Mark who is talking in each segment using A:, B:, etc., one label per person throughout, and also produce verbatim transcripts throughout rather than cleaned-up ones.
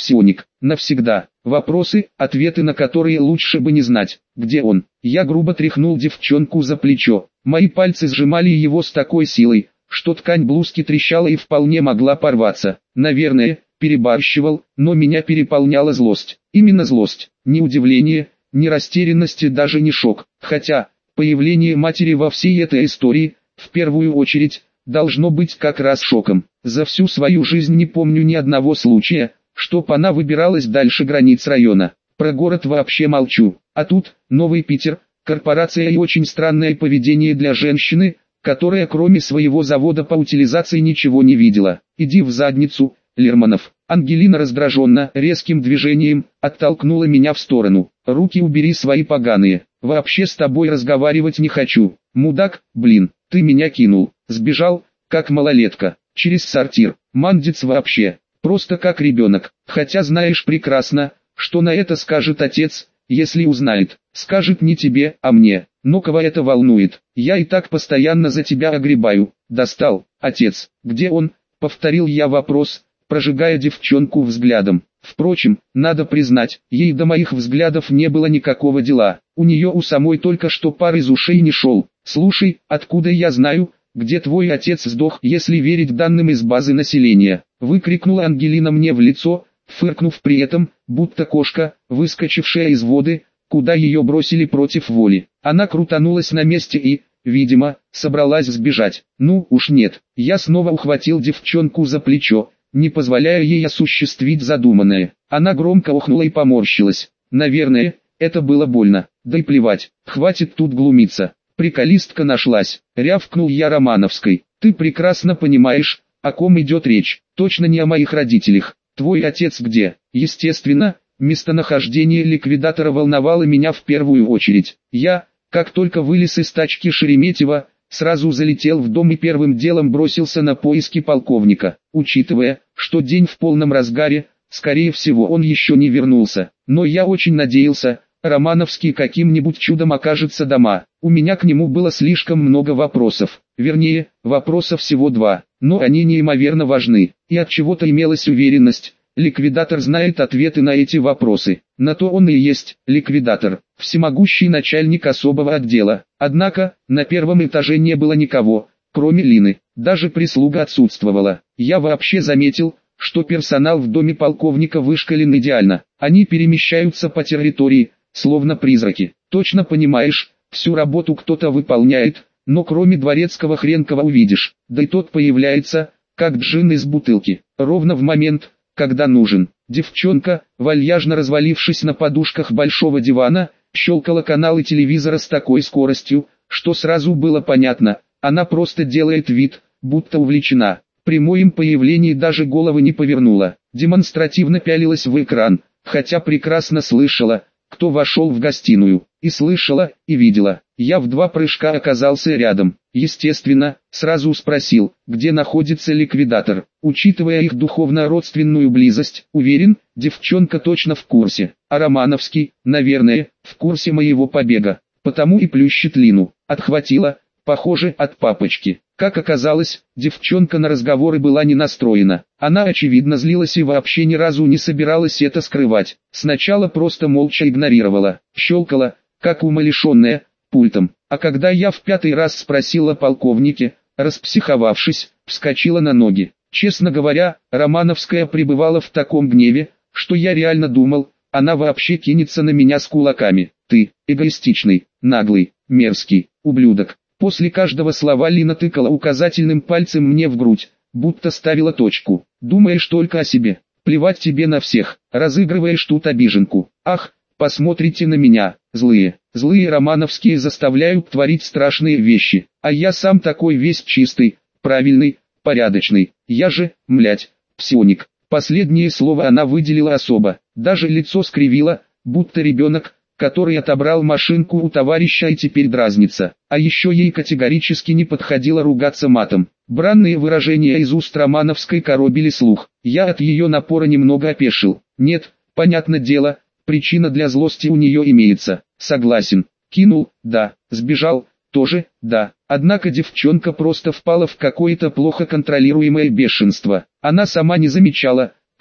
A: Псионик, навсегда. Вопросы, ответы на которые лучше бы не знать. Где он? Я грубо тряхнул девчонку за плечо. Мои пальцы сжимали его с такой силой, что ткань блузки трещала и вполне могла порваться. Наверное, перебарщивал, но меня переполняла злость. Именно злость. Ни удивление, ни растерянность и даже не шок. Хотя, появление матери во всей этой истории, в первую очередь, должно быть как раз шоком. За всю свою жизнь не помню ни одного случая, чтоб она выбиралась дальше границ района. Про город вообще молчу. А тут, Новый Питер, корпорация и очень странное поведение для женщины, которая кроме своего завода по утилизации ничего не видела. Иди в задницу, Лермонов. Ангелина раздраженно, резким движением, оттолкнула меня в сторону. Руки убери свои поганые. Вообще с тобой разговаривать не хочу. Мудак, блин, ты меня кинул. Сбежал, как малолетка. Через сортир. Мандец вообще. Просто как ребенок. Хотя знаешь прекрасно, что на это скажет отец, если узнает. Скажет не тебе, а мне. Но кого это волнует? Я и так постоянно за тебя огребаю. Достал. Отец, где он? Повторил я вопрос, прожигая девчонку взглядом. Впрочем, надо признать, ей до моих взглядов не было никакого дела. У нее у самой только что пар из ушей не шел. Слушай, откуда я знаю, где твой отец сдох, если верить данным из базы населения? Выкрикнула Ангелина мне в лицо, фыркнув при этом, будто кошка, выскочившая из воды, куда ее бросили против воли. Она крутанулась на месте и, видимо, собралась сбежать. Ну уж нет. Я снова ухватил девчонку за плечо, не позволяя ей осуществить задуманное. Она громко охнула и поморщилась. Наверное, это было больно. Да и плевать, хватит тут глумиться. Приколистка нашлась. Рявкнул я Романовской. Ты прекрасно понимаешь, о ком идет речь. Точно не о моих родителях. Твой отец где? Естественно, местонахождение ликвидатора волновало меня в первую очередь. Я, как только вылез из тачки Шереметьева, сразу залетел в дом и первым делом бросился на поиски полковника. Учитывая, что день в полном разгаре, скорее всего он еще не вернулся. Но я очень надеялся, Романовский каким-нибудь чудом окажется дома. У меня к нему было слишком много вопросов. Вернее, вопросов всего два, но они неимоверно важны. И от чего-то имелась уверенность, ликвидатор знает ответы на эти вопросы. На то он и есть ликвидатор, всемогущий начальник особого отдела. Однако, на первом этаже не было никого, кроме Лины. Даже прислуга отсутствовала. Я вообще заметил, что персонал в доме полковника вышкален идеально. Они перемещаются по территории, словно призраки. Точно понимаешь, всю работу кто-то выполняет, но кроме дворецкого хрен кого увидишь. Да и тот появляется, как джин из бутылки, ровно в момент, когда нужен. Девчонка, вальяжно развалившись на подушках большого дивана, щелкала каналы телевизора с такой скоростью, что сразу было понятно, она просто делает вид, будто увлечена. При моем появлении даже головы не повернула, демонстративно пялилась в экран, хотя прекрасно слышала, кто вошел в гостиную, и слышала, и видела. Я в два прыжка оказался рядом. Естественно, сразу спросил, где находится ликвидатор. Учитывая их духовно-родственную близость, уверен, девчонка точно в курсе. А Романовский, наверное, в курсе моего побега. Потому и плющит Лину. Отхватила, похоже, от папочки. Как оказалось, девчонка на разговоры была не настроена. Она очевидно злилась и вообще ни разу не собиралась это скрывать. Сначала просто молча игнорировала, щелкала, как умалишенная, пультом. А когда я в пятый раз спросил о полковнике, распсиховавшись, вскочила на ноги. Честно говоря, Романовская пребывала в таком гневе, что я реально думал, она вообще кинется на меня с кулаками. Ты, эгоистичный, наглый, мерзкий, ублюдок. После каждого слова Лина тыкала указательным пальцем мне в грудь, будто ставила точку. Думаешь только о себе, плевать тебе на всех, разыгрываешь тут обиженку. Ах, посмотрите на меня, злые, злые Романовские заставляют творить страшные вещи, а я сам такой весь чистый, правильный, порядочный. Я же, млять, псионик. Последнее слово она выделила особо, даже лицо скривила, будто ребенок, который отобрал машинку у товарища и теперь дразнится. А еще ей категорически не подходило ругаться матом. Бранные выражения из уст Романовской коробили слух. Я от ее напора немного опешил. Нет, понятное дело, причина для злости у нее имеется. Согласен. Кинул, да. Сбежал, тоже, да. Однако девчонка просто впала в какое-то плохо контролируемое бешенство. Она сама не замечала,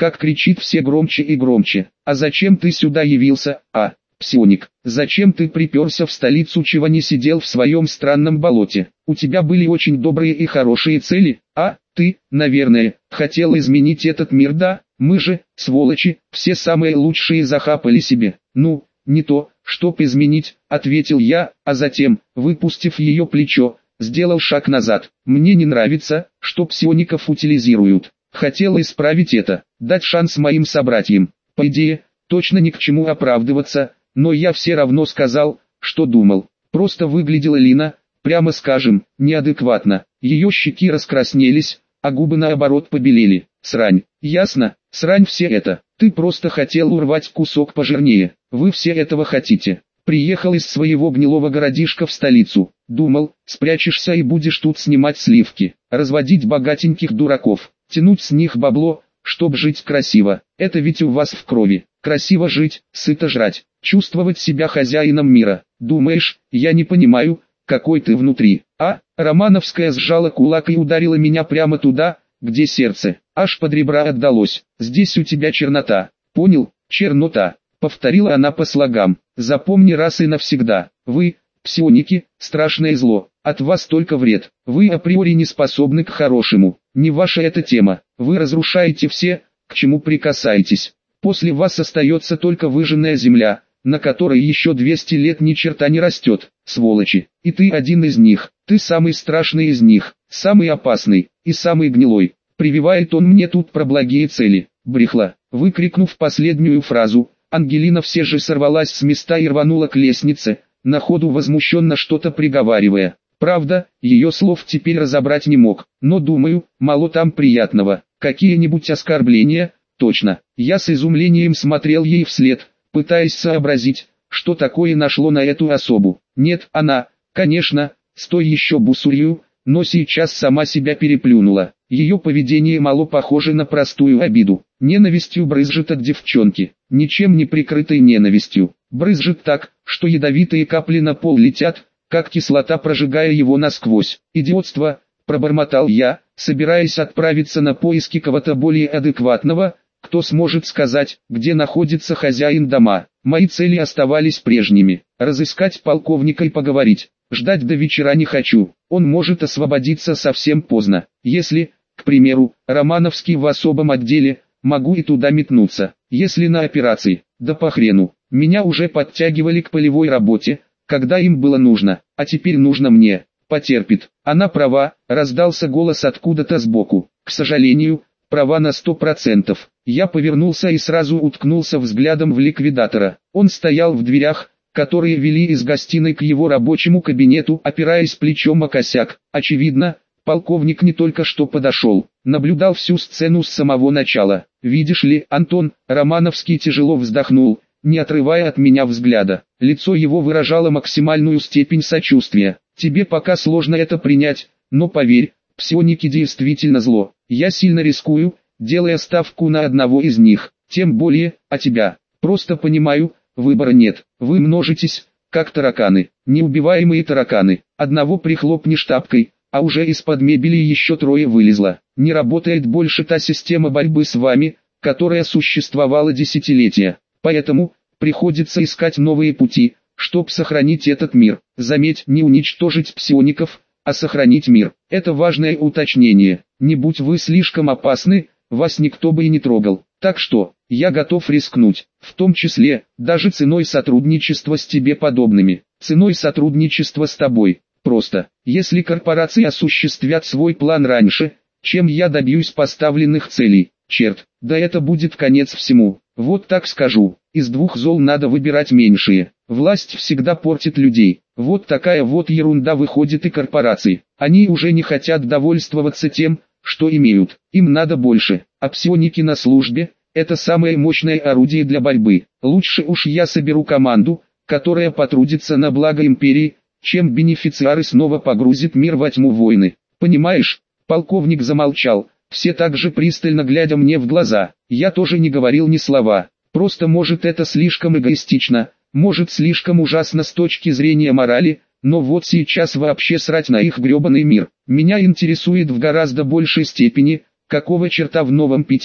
A: как кричит все громче и громче. А зачем ты сюда явился, а, псионик? Зачем ты приперся в столицу, чего не сидел в своем странном болоте? У тебя были очень добрые и хорошие цели, а, ты, наверное, хотел изменить этот мир, да? Мы же, сволочи, все самые лучшие захапали себе. Ну, не то, чтоб изменить, ответил я, а затем, выпустив ее плечо, сделал шаг назад. Мне не нравится, что псиоников утилизируют. Хотел исправить это, дать шанс моим собратьям. По идее, точно ни к чему оправдываться, но я все равно сказал, что думал. Просто выглядела Лина, прямо скажем, неадекватно. Ее щеки раскраснелись, а губы наоборот побелели. Срань, ясно, срань все это. Ты просто хотел урвать кусок пожирнее. Вы все этого хотите. Приехал из своего гнилого городишка в столицу. Думал, спрячешься и будешь тут снимать сливки, разводить богатеньких дураков, тянуть с них бабло, чтоб жить красиво. Это ведь у вас в крови. Красиво жить, сыто жрать, чувствовать себя хозяином мира. Думаешь, я не понимаю, какой ты внутри? А? Романовская сжала кулак и ударила меня прямо туда, где сердце, аж под ребра отдалось. Здесь у тебя чернота. Понял? Чернота. Повторила она по слогам. Запомни раз и навсегда. Вы, псионики, страшное зло. От вас только вред. Вы априори не способны к хорошему. Не ваша эта тема. Вы разрушаете все, к чему прикасаетесь. После вас остается только выжженная земля, на которой еще двести лет ни черта не растет. Сволочи. И ты один из них. Ты самый страшный из них. Самый опасный. И самый гнилой. Прививает он мне тут про благие цели. Брехла. Выкрикнув последнюю фразу, Ангелина все же сорвалась с места и рванула к лестнице, на ходу возмущенно что-то приговаривая. Правда, ее слов теперь разобрать не мог, но думаю, мало там приятного. Какие-нибудь оскорбления? Точно. Я с изумлением смотрел ей вслед, пытаясь сообразить, что такое нашло на эту особу. Нет, она, конечно, с той еще бусурью, но сейчас сама себя переплюнула. Ее поведение мало похоже на простую обиду. Ненавистью брызжет от девчонки, ничем не прикрытой ненавистью. Брызжет так, что ядовитые капли на пол летят, как кислота, прожигая его насквозь. «Идиотство», — пробормотал я, собираясь отправиться на поиски кого-то более адекватного, кто сможет сказать, где находится хозяин дома. Мои цели оставались прежними. Разыскать полковника и поговорить. Ждать до вечера не хочу, он может освободиться совсем поздно. Если, к примеру, Романовский в особом отделе, могу и туда метнуться. Если на операции, да по хрену. Меня уже подтягивали к полевой работе, когда им было нужно, а теперь нужно мне. Потерпит. Она права, раздался голос откуда-то сбоку. К сожалению, права на сто процентов. Я повернулся и сразу уткнулся взглядом в ликвидатора. Он стоял в дверях, которые вели из гостиной к его рабочему кабинету, опираясь плечом о косяк. Очевидно, полковник не только что подошел, наблюдал всю сцену с самого начала. «Видишь ли, Антон», Романовский тяжело вздохнул, не отрывая от меня взгляда. Лицо его выражало максимальную степень сочувствия. «Тебе пока сложно это принять, но поверь, псионики действительно зло. Я сильно рискую, делая ставку на одного из них, тем более, а тебя. Просто понимаю, выбора нет. Вы множитесь, как тараканы, неубиваемые тараканы. Одного прихлопнешь тапкой, а уже из-под мебели еще трое вылезло. Не работает больше та система борьбы с вами, которая существовала десятилетия. Поэтому, приходится искать новые пути, чтобы сохранить этот мир. Заметь, не уничтожить псиоников, а сохранить мир. Это важное уточнение. Не будь вы слишком опасны, вас никто бы и не трогал. Так что, я готов рискнуть, в том числе, даже ценой сотрудничества с тебе подобными. Ценой сотрудничества с тобой. Просто, если корпорации осуществят свой план раньше, чем я добьюсь поставленных целей, черт, да это будет конец всему. Вот так скажу, из двух зол надо выбирать меньшее. Власть всегда портит людей. Вот такая вот ерунда выходит и корпорации. Они уже не хотят довольствоваться тем, что имеют. Им надо больше. А псионики на службе – это самое мощное орудие для борьбы. Лучше уж я соберу команду, которая потрудится на благо империи, чем бенефициары снова погрузит мир во тьму войны. Понимаешь? Полковник замолчал, все так же пристально глядя мне в глаза. Я тоже не говорил ни слова. Просто может это слишком эгоистично, может слишком ужасно с точки зрения морали, но вот сейчас вообще срать на их гребаный мир. Меня интересует в гораздо большей степени, какого черта в Новом Питере,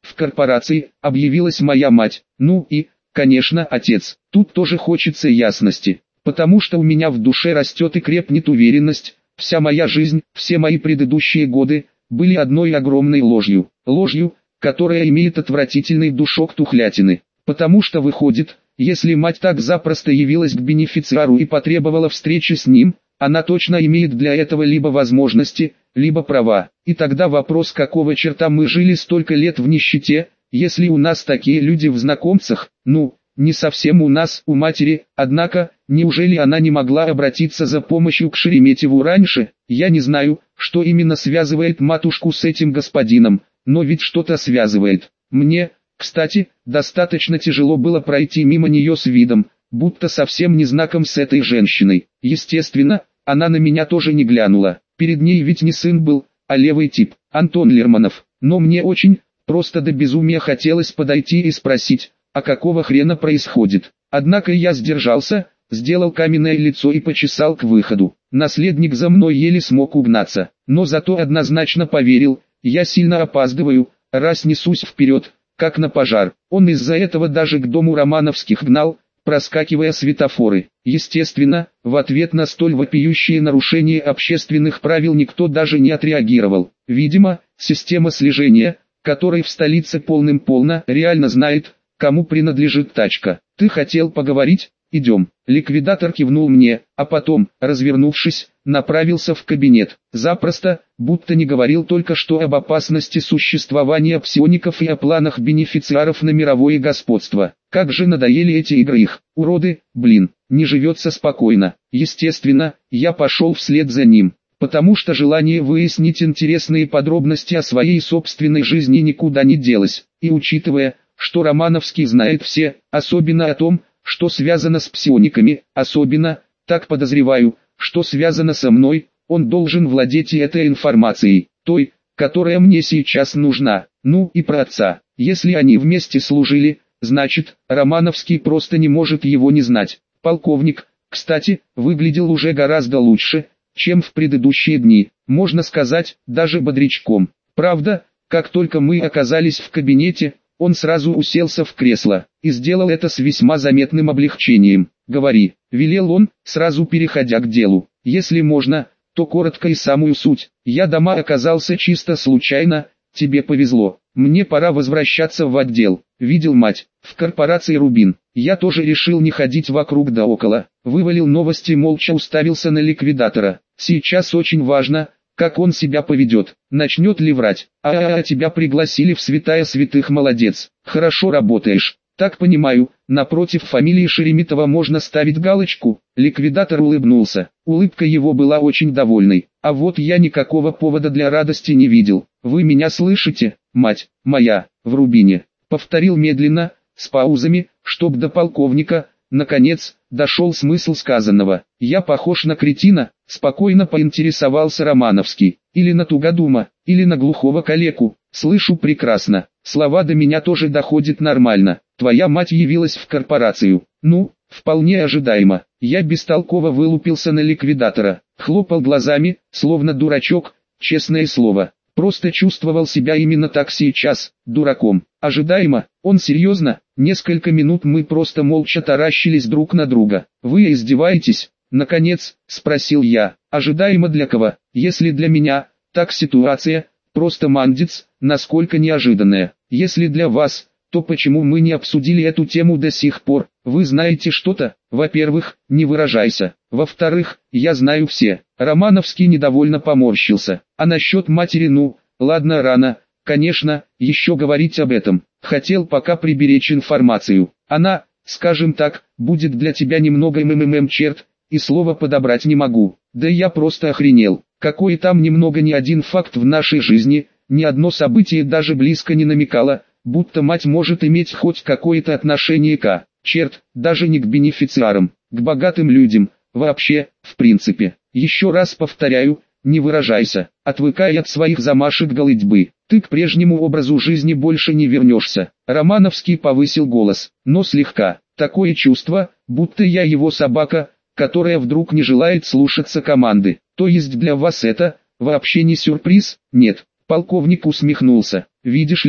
A: в корпорации объявилась моя мать, ну и, конечно, отец. Тут тоже хочется ясности, потому что у меня в душе растет и крепнет уверенность, вся моя жизнь, все мои предыдущие годы, были одной огромной ложью, ложью, которая имеет отвратительный душок тухлятины, потому что выходит, если мать так запросто явилась к бенефициару и потребовала встречи с ним, она точно имеет для этого либо возможности, либо права. И тогда вопрос, какого черта мы жили столько лет в нищете, если у нас такие люди в знакомцах, ну, не совсем у нас, у матери, однако, неужели она не могла обратиться за помощью к Шереметьеву раньше? Я не знаю, что именно связывает матушку с этим господином, но ведь что-то связывает. Мне, кстати, достаточно тяжело было пройти мимо нее с видом, будто совсем не знаком с этой женщиной. Естественно, она на меня тоже не глянула. Перед ней ведь не сын был, а левый тип, Антон Лермонов. Но мне очень, просто до безумия хотелось подойти и спросить, а какого хрена происходит. Однако я сдержался, сделал каменное лицо и почесал к выходу. Наследник за мной еле смог угнаться, но зато однозначно поверил, я сильно опаздываю, раз несусь вперед, как на пожар. Он из-за этого даже к дому Романовских гнал, проскакивая светофоры. Естественно, в ответ на столь вопиющее нарушение общественных правил никто даже не отреагировал. Видимо, система слежения, которой в столице полным-полно, реально знает, кому принадлежит тачка. «Ты хотел поговорить? Идем». Ликвидатор кивнул мне, а потом, развернувшись, направился в кабинет. Запросто, будто не говорил только что об опасности существования псиоников и о планах бенефициаров на мировое господство. Как же надоели эти игры их, уроды, блин, не живется спокойно. Естественно, я пошел вслед за ним, потому что желание выяснить интересные подробности о своей собственной жизни никуда не делось, и учитывая, что Романовский знает все, особенно о том, что связано с псиониками, особенно, так подозреваю, что связано со мной, он должен владеть и этой информацией, той, которая мне сейчас нужна. Ну и про отца, если они вместе служили, значит, Романовский просто не может его не знать. Полковник, кстати, выглядел уже гораздо лучше, чем в предыдущие дни, можно сказать, даже бодрячком. Правда, как только мы оказались в кабинете, он сразу уселся в кресло, и сделал это с весьма заметным облегчением. «Говори», — велел он, сразу переходя к делу. «Если можно, то коротко и самую суть. Я дома оказался чисто случайно, тебе повезло. Мне пора возвращаться в отдел. Видел мать, в корпорации «Рубин». Я тоже решил не ходить вокруг да около. Вывалил новости, молча уставился на ликвидатора. Сейчас очень важно, как он себя поведет, начнет ли врать. А, -а, -а тебя пригласили в святая святых, молодец, хорошо работаешь. Так понимаю, напротив фамилии Шереметова можно ставить галочку. Ликвидатор улыбнулся, улыбка его была очень довольной. А вот я никакого повода для радости не видел. Вы меня слышите, мать моя, в Рубине? Повторил медленно, с паузами, чтоб до полковника, наконец, дошел смысл сказанного. Я похож на кретина? Спокойно поинтересовался Романовский. Или на тугодума, или на глухого калеку. Слышу прекрасно, слова до меня тоже доходят нормально. Твоя мать явилась в корпорацию. Ну, вполне ожидаемо. Я бестолково вылупился на ликвидатора, хлопал глазами, словно дурачок, честное слово. Просто чувствовал себя именно так сейчас, дураком. Ожидаемо, он серьезно? Несколько минут мы просто молча таращились друг на друга. Вы издеваетесь? Наконец, спросил я. Ожидаемо для кого? Если для меня, так ситуация, просто мандец, насколько неожиданная. Если для вас, то почему мы не обсудили эту тему до сих пор? Вы знаете что-то? Во-первых, не выражайся. Во-вторых, я знаю все. Романовский недовольно поморщился. А насчет матери, ну, ладно, рано, конечно, еще говорить об этом. Хотел пока приберечь информацию. Она, скажем так, будет для тебя немного ммм черт, и слова подобрать не могу. Да я просто охренел. Какой там немного ни один факт в нашей жизни, ни одно событие даже близко не намекало, будто мать может иметь хоть какое-то отношение к, черт, даже не к бенефициарам, к богатым людям, вообще, в принципе. Еще раз повторяю, не выражайся, отвыкай от своих замашек голытьбы, ты к прежнему образу жизни больше не вернешься. Романовский повысил голос, но слегка, такое чувство, будто я его собака, которая вдруг не желает слушаться команды. То есть для вас это, вообще не сюрприз? Нет, полковник усмехнулся. Видишь ли,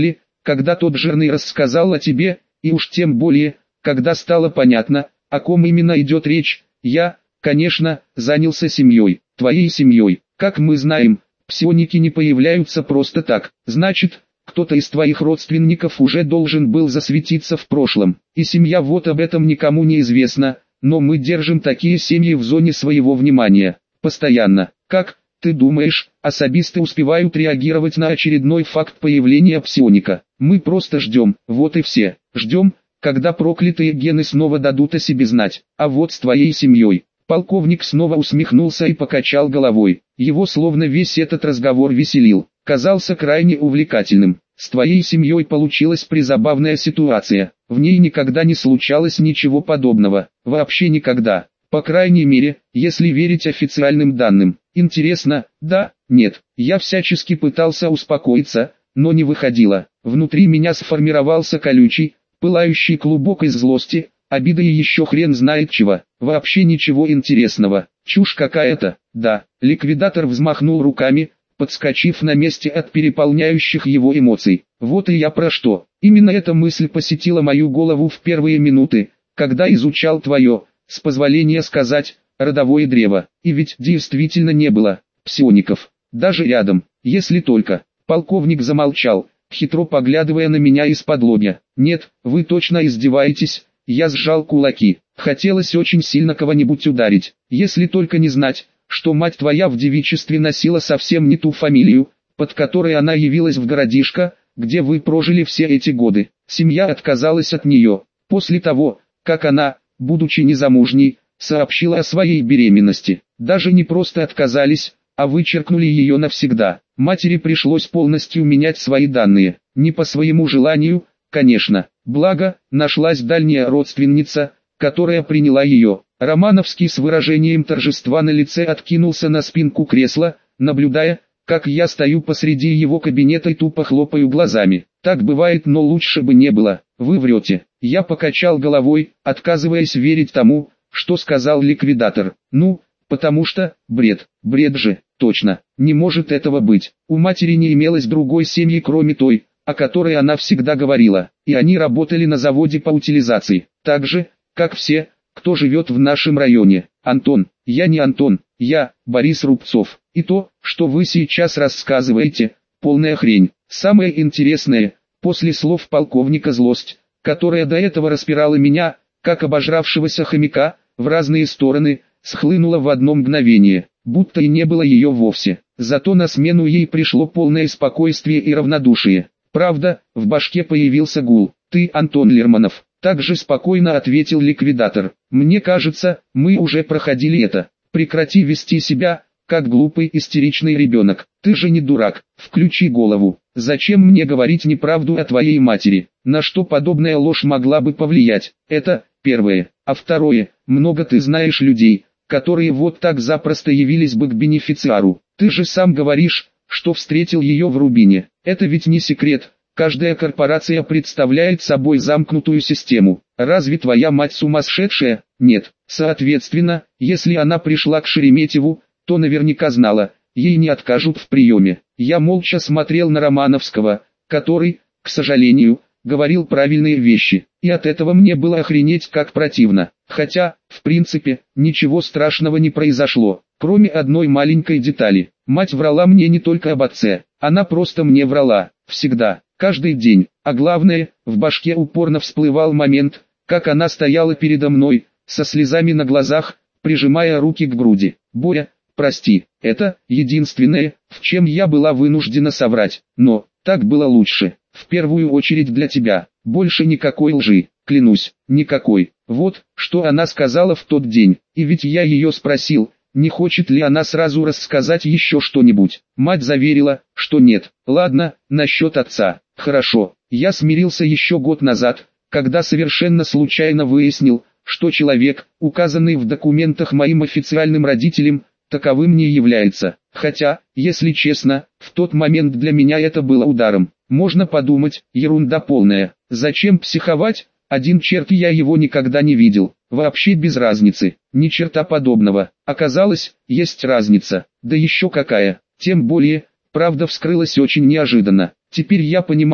A: когда тот жирный рассказал о тебе, и уж тем более, когда стало понятно, о ком именно идет речь, я, конечно, занялся семьей, твоей семьей. Как мы знаем, псионики не появляются просто так, значит, кто-то из твоих родственников уже должен был засветиться в прошлом, и семья вот об этом никому не известно, но мы держим такие семьи в зоне своего внимания, постоянно. Как, ты думаешь, особисты успевают реагировать на очередной факт появления псионика? Мы просто ждем, вот и все, ждем, когда проклятые гены снова дадут о себе знать, а вот с твоей семьей. Полковник снова усмехнулся и покачал головой, его словно весь этот разговор веселил, казался крайне увлекательным. С твоей семьей получилась призабавная ситуация, в ней никогда не случалось ничего подобного, вообще никогда, по крайней мере, если верить официальным данным. Интересно, да, нет, я всячески пытался успокоиться, но не выходило, внутри меня сформировался колючий, пылающий клубок из злости, обиды и еще хрен знает чего, вообще ничего интересного, чушь какая-то, да. Ликвидатор взмахнул руками, подскочив на месте от переполняющих его эмоций. Вот и я про что. Именно эта мысль посетила мою голову в первые минуты, когда изучал твое, с позволения сказать, родовое древо. И ведь действительно не было псиоников, даже рядом, если только. Полковник замолчал, хитро поглядывая на меня из-под лобья. Нет, вы точно издеваетесь. Я сжал кулаки. Хотелось очень сильно кого-нибудь ударить, если только не знать, что мать твоя в девичестве носила совсем не ту фамилию, под которой она явилась в городишко, где вы прожили все эти годы. Семья отказалась от нее, после того, как она, будучи незамужней, сообщила о своей беременности. Даже не просто отказались, а вычеркнули ее навсегда. Матери пришлось полностью менять свои данные, не по своему желанию, конечно, благо, нашлась дальняя родственница, которая приняла ее. Романовский с выражением торжества на лице откинулся на спинку кресла, наблюдая, как я стою посреди его кабинета и тупо хлопаю глазами. Так бывает, но лучше бы не было. Вы врете. Я покачал головой, отказываясь верить тому, что сказал ликвидатор. Ну, потому что, бред, бред же, точно, не может этого быть. У матери не имелось другой семьи кроме той, о которой она всегда говорила, и они работали на заводе по утилизации, так же, как все, кто живет в нашем районе. Антон, я не Антон, я, Борис Рубцов, и то, что вы сейчас рассказываете, полная хрень. Самое интересное, после слов полковника злость, которая до этого распирала меня, как обожравшегося хомяка, в разные стороны, схлынула в одно мгновение, будто и не было ее вовсе. Зато на смену ей пришло полное спокойствие и равнодушие. Правда, в башке появился гул. Ты, Антон Лермонов, также спокойно ответил ликвидатор. Мне кажется, мы уже проходили это. Прекрати вести себя, как глупый истеричный ребенок. Ты же не дурак, включи голову. Зачем мне говорить неправду о твоей матери? На что подобная ложь могла бы повлиять? Это первое. А второе, много ты знаешь людей, которые вот так запросто явились бы к бенефициару. Ты же сам говоришь, что встретил ее в Рубине. Это ведь не секрет. Каждая корпорация представляет собой замкнутую систему. Разве твоя мать сумасшедшая? Нет. Соответственно, если она пришла к Шереметьеву, то наверняка знала, ей не откажут в приеме. Я молча смотрел на Романовского, который, к сожалению, говорил правильные вещи, и от этого мне было охренеть как противно. Хотя, в принципе, ничего страшного не произошло, кроме одной маленькой детали. Мать врала мне не только об отце, она просто мне врала, всегда, каждый день. А главное, в башке упорно всплывал момент, как она стояла передо мной, со слезами на глазах, прижимая руки к груди. Боря, прости, это единственное, в чем я была вынуждена соврать, но так было лучше. В первую очередь для тебя, больше никакой лжи, клянусь, никакой. Вот, что она сказала в тот день, и ведь я ее спросил, не хочет ли она сразу рассказать еще что-нибудь. Мать заверила, что нет. Ладно, насчет отца, хорошо, я смирился еще год назад, когда совершенно случайно выяснил, что человек, указанный в документах моим официальным родителям, таковым не является. Хотя, если честно, в тот момент для меня это было ударом. Можно подумать, ерунда полная. Зачем психовать? Один черт, я его никогда не видел. Вообще без разницы. Ни черта подобного. Оказалось, есть разница. Да еще какая. Тем более, правда вскрылась очень неожиданно. Теперь я понимаю,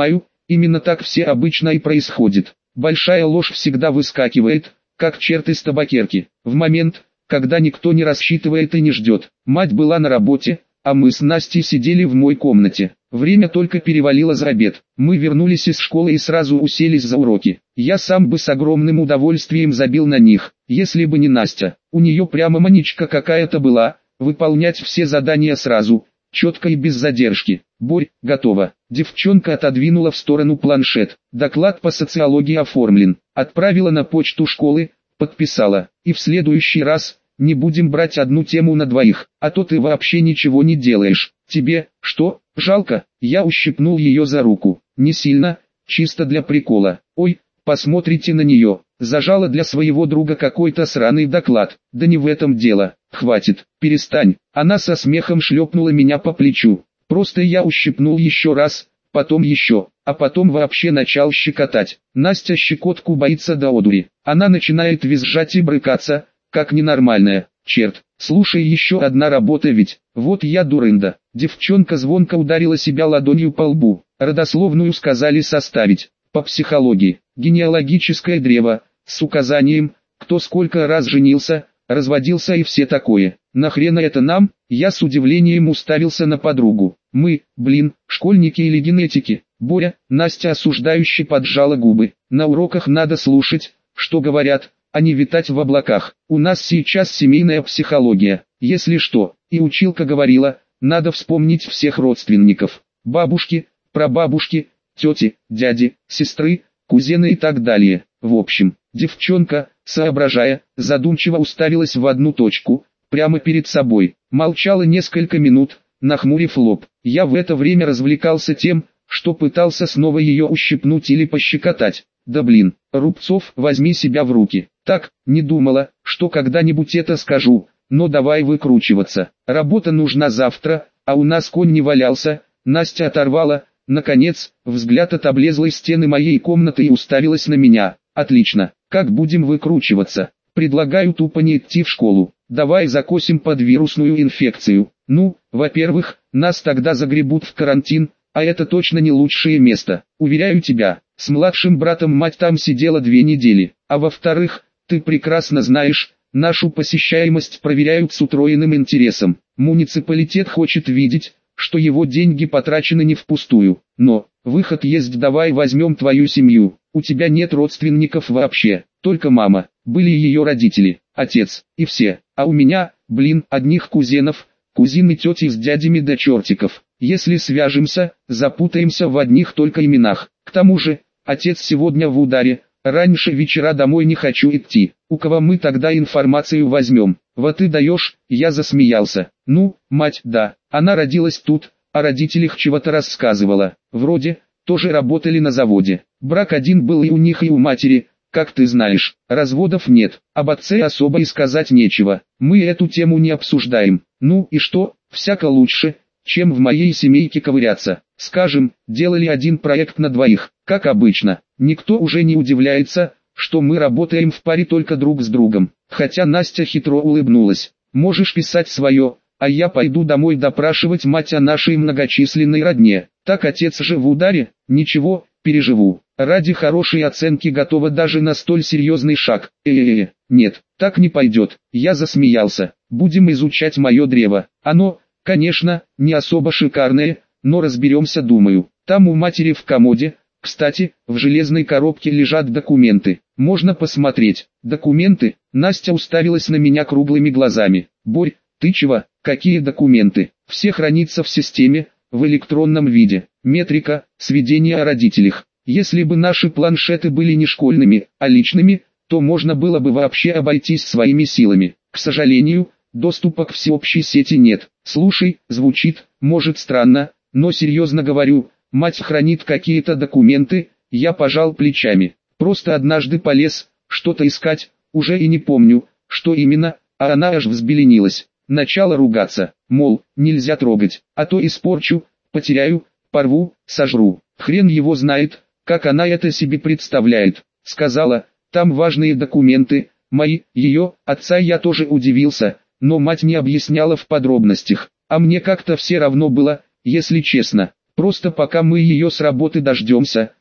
A: Именно так все обычно и происходит. Большая ложь всегда выскакивает, как черт из табакерки, в момент, когда никто не рассчитывает и не ждет. Мать была на работе, а мы с Настей сидели в моей комнате. Время только перевалило за обед. Мы вернулись из школы и сразу уселись за уроки. Я сам бы с огромным удовольствием забил на них, если бы не Настя. У нее прямо маничка какая-то была, выполнять все задания сразу, четко и без задержки. Борь, готово. Девчонка отодвинула в сторону планшет. Доклад по социологии оформлен. Отправила на почту школы, подписала. И в следующий раз не будем брать одну тему на двоих, а то ты вообще ничего не делаешь. Тебе, что, жалко? Я ущипнул ее за руку. Не сильно, чисто для прикола. Ой, посмотрите на нее. Зажала для своего друга какой-то сраный доклад. Да не в этом дело. Хватит, перестань. Она со смехом шлепнула меня по плечу. Просто я ущипнул еще раз, потом еще, а потом вообще начал щекотать. Настя щекотку боится до одури. Она начинает визжать и брыкаться, как ненормальная. Черт, слушай, еще одна работа ведь. Вот я дурында. Девчонка звонко ударила себя ладонью по лбу. Родословную сказали составить. По психологии. Генеалогическое древо. С указанием, кто сколько раз женился, разводился и все такое. Нахрена это нам? Я с удивлением уставился на подругу. Мы, блин, школьники или генетики? Боря, Настя осуждающе поджала губы. На уроках надо слушать, что говорят, а не витать в облаках. У нас сейчас семейная психология. Если что, и училка говорила, надо вспомнить всех родственников. Бабушки, прабабушки, тети, дяди, сестры, кузены и так далее. В общем, девчонка, соображая, задумчиво уставилась в одну точку, прямо перед собой. Молчала несколько минут, нахмурив лоб. Я в это время развлекался тем, что пытался снова ее ущипнуть или пощекотать. Да блин, Рубцов, возьми себя в руки. Так, не думала, что когда-нибудь это скажу, но давай выкручиваться. Работа нужна завтра, а у нас конь не валялся. Настя оторвала, наконец, взгляд от облезлой стены моей комнаты и уставилась на меня. Отлично, как будем выкручиваться? Предлагаю тупо не идти в школу. Давай закосим под вирусную инфекцию. Ну, во-первых, нас тогда загребут в карантин, а это точно не лучшее место. Уверяю тебя, с младшим братом мать там сидела две недели. А во-вторых, ты прекрасно знаешь, нашу посещаемость проверяют с утроенным интересом. Муниципалитет хочет видеть, что его деньги потрачены не впустую. Но, выход есть, давай возьмем твою семью. У тебя нет родственников вообще, только мама, были ее родители, отец, и все. А у меня, блин, одних кузенов, кузины тети с дядями до чертиков. Если свяжемся, запутаемся в одних только именах. К тому же, отец сегодня в ударе, раньше вечера домой не хочу идти. У кого мы тогда информацию возьмем? Вот и даешь, я засмеялся. Ну, мать, да, она родилась тут, о родителях чего-то рассказывала. Вроде, тоже работали на заводе. Брак один был и у них, и у матери, как ты знаешь. Разводов нет, об отце особо и сказать нечего. Мы эту тему не обсуждаем. Ну и что, всяко лучше, чем в моей семейке ковыряться. Скажем, делали один проект на двоих, как обычно. Никто уже не удивляется, что мы работаем в паре только друг с другом. Хотя Настя хитро улыбнулась. Можешь писать свое, а я пойду домой допрашивать мать о нашей многочисленной родне. Так отец же в ударе, ничего, переживу. Ради хорошей оценки готова даже на столь серьезный шаг. Э-э-э, нет, так не пойдет. Я засмеялся. Будем изучать мое древо. Оно, конечно, не особо шикарное, но разберемся, думаю. Там у матери в комоде, кстати, в железной коробке лежат документы. Можно посмотреть. Документы? Настя уставилась на меня круглыми глазами. Борь, ты чего? Какие документы? Все хранится в системе, в электронном виде. Метрика, сведения о родителях. Если бы наши планшеты были не школьными, а личными, то можно было бы вообще обойтись своими силами. К сожалению, доступа к всеобщей сети нет. Слушай, звучит, может, странно, но серьезно говорю, мать хранит какие-то документы. Я пожал плечами. Просто однажды полез, что-то искать, уже и не помню, что именно, а она аж взбеленилась. Начала ругаться, мол, нельзя трогать, а то испорчу, потеряю, порву, сожру. Хрен его знает, как она это себе представляет. Сказала, там важные документы, мои, ее, отца. Я тоже удивился, но мать не объясняла в подробностях. А мне как-то все равно было, если честно. Просто пока мы ее с работы дождемся,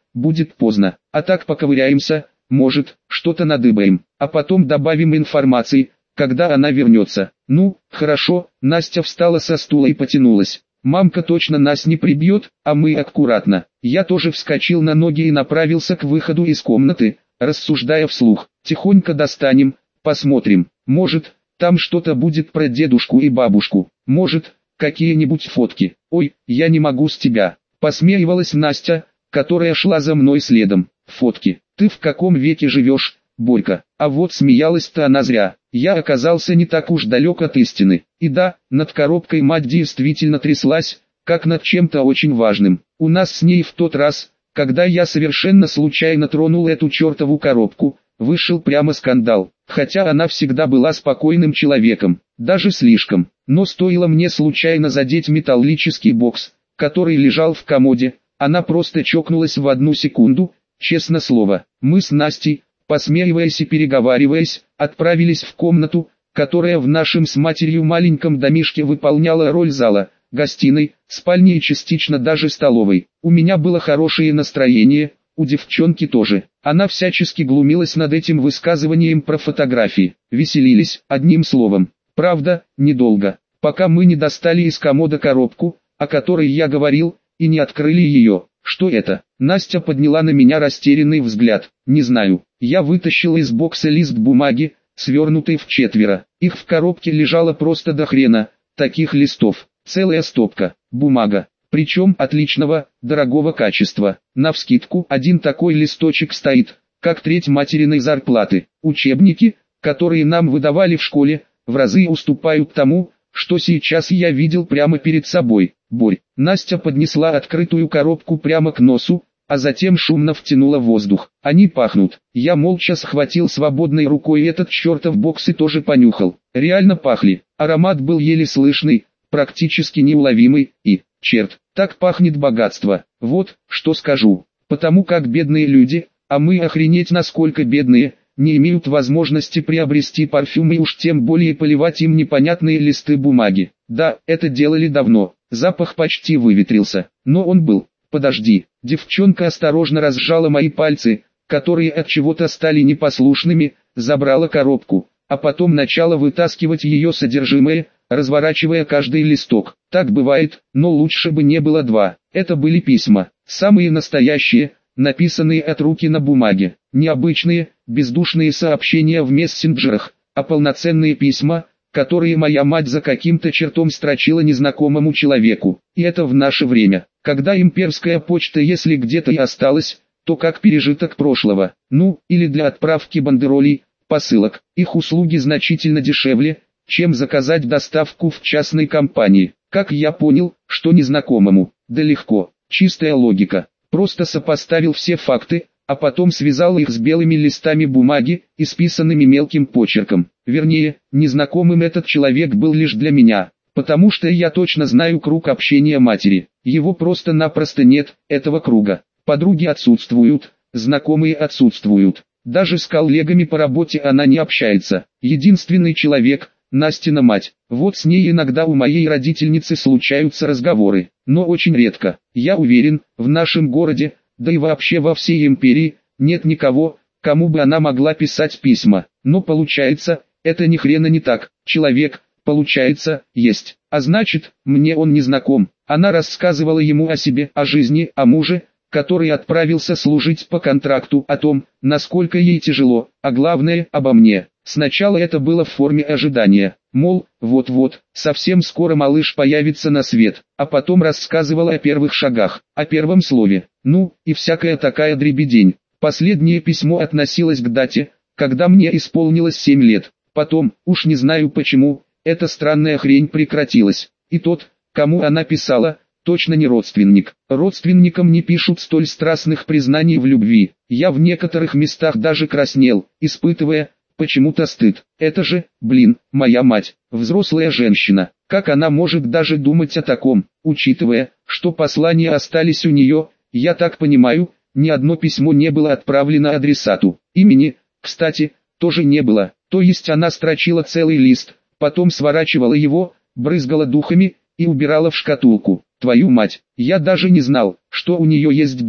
A: будет поздно. А так поковыряемся, может, что-то надыбаем, а потом добавим информации, когда она вернется. Ну, хорошо. Настя встала со стула и потянулась. Мамка точно нас не прибьет, а мы аккуратно. Я тоже вскочил на ноги и направился к выходу из комнаты, рассуждая вслух. Тихонько достанем, посмотрим. Может, там что-то будет про дедушку и бабушку. Может, какие-нибудь фотки. Ой, я не могу с тебя. Посмеивалась Настя, которая шла за мной следом. Фотки. Ты в каком веке живешь, Борька? А вот смеялась-то она зря. Я оказался не так уж далек от истины. И да, над коробкой мать действительно тряслась, как над чем-то очень важным. У нас с ней в тот раз, когда я совершенно случайно тронул эту чертову коробку, вышел прямо скандал. Хотя она всегда была спокойным человеком, даже слишком. Но стоило мне случайно задеть металлический бокс, который лежал в комоде, она просто чокнулась в одну секунду, честно слово. Мы с Настей, посмеиваясь и переговариваясь, отправились в комнату, которая в нашем с матерью маленьком домишке выполняла роль зала, гостиной, спальни и частично даже столовой. У меня было хорошее настроение, у девчонки тоже. Она всячески глумилась над этим высказыванием про фотографии. Веселились, одним словом. Правда, недолго. Пока мы не достали из комода коробку, о которой я говорил, и не открыли ее. Что это? Настя подняла на меня растерянный взгляд. Не знаю. Я вытащил из бокса лист бумаги, свернутый в четверо. Их в коробке лежало просто до хрена. Таких листов. Целая стопка. Бумага. Причем отличного, дорогого качества. Навскидку один такой листочек стоит, как треть материной зарплаты. Учебники, которые нам выдавали в школе, в разы уступают тому, что сейчас я видел прямо перед собой. Борь. Настя поднесла открытую коробку прямо к носу, а затем шумно втянула воздух. Они пахнут. Я молча схватил свободной рукой этот чертов бокс и тоже понюхал. Реально пахли. Аромат был еле слышный, практически неуловимый, и, черт, так пахнет богатство. Вот, что скажу. Потому как бедные люди, а мы охренеть насколько бедные, не имеют возможности приобрести парфюм и уж тем более поливать им непонятные листы бумаги. Да, это делали давно, запах почти выветрился, но он был. Подожди, девчонка осторожно разжала мои пальцы, которые от чего-то стали непослушными, забрала коробку, а потом начала вытаскивать ее содержимое, разворачивая каждый листок. Так бывает, но лучше бы не было два. Это были письма, самые настоящие, написанные от руки на бумаге. Необычные, бездушные сообщения в мессенджерах, а полноценные письма, которые моя мать за каким-то чертом строчила незнакомому человеку. И это в наше время, когда имперская почта, если где-то и осталась, то как пережиток прошлого. Ну, или для отправки бандеролей, посылок. Их услуги значительно дешевле, чем заказать доставку в частной компании. Как я понял, что незнакомому? Да легко, чистая логика. Просто сопоставил все факты, а потом связал их с белыми листами бумаги, исписанными мелким почерком. Вернее, незнакомым этот человек был лишь для меня, потому что я точно знаю круг общения матери. Его просто-напросто нет, этого круга. Подруги отсутствуют, знакомые отсутствуют. Даже с коллегами по работе она не общается. Единственный человек, Настина мать. Вот с ней иногда у моей родительницы случаются разговоры, но очень редко. Я уверен, в нашем городе, да и вообще во всей империи, нет никого, кому бы она могла писать письма. Но получается, это ни хрена не так. Человек, получается, есть. А значит, мне он не знаком. Она рассказывала ему о себе, о жизни, о муже, который отправился служить по контракту, о том, насколько ей тяжело, а главное, обо мне. Сначала это было в форме ожидания, мол, вот-вот, совсем скоро малыш появится на свет, а потом рассказывала о первых шагах, о первом слове, ну, и всякая такая дребедень. Последнее письмо относилось к дате, когда мне исполнилось семь лет, потом, уж не знаю почему, эта странная хрень прекратилась, и тот, кому она писала, точно не родственник. Родственникам не пишут столь страстных признаний в любви. Я в некоторых местах даже краснел, испытывая почему-то стыд. Это же, блин, моя мать, взрослая женщина. Как она может даже думать о таком, учитывая, что послания остались у нее, я так понимаю, ни одно письмо не было отправлено адресату. Имени, кстати, тоже не было. То есть она строчила целый лист, потом сворачивала его, брызгала духами и убирала в шкатулку. Твою мать, я даже не знал, что у нее есть духи.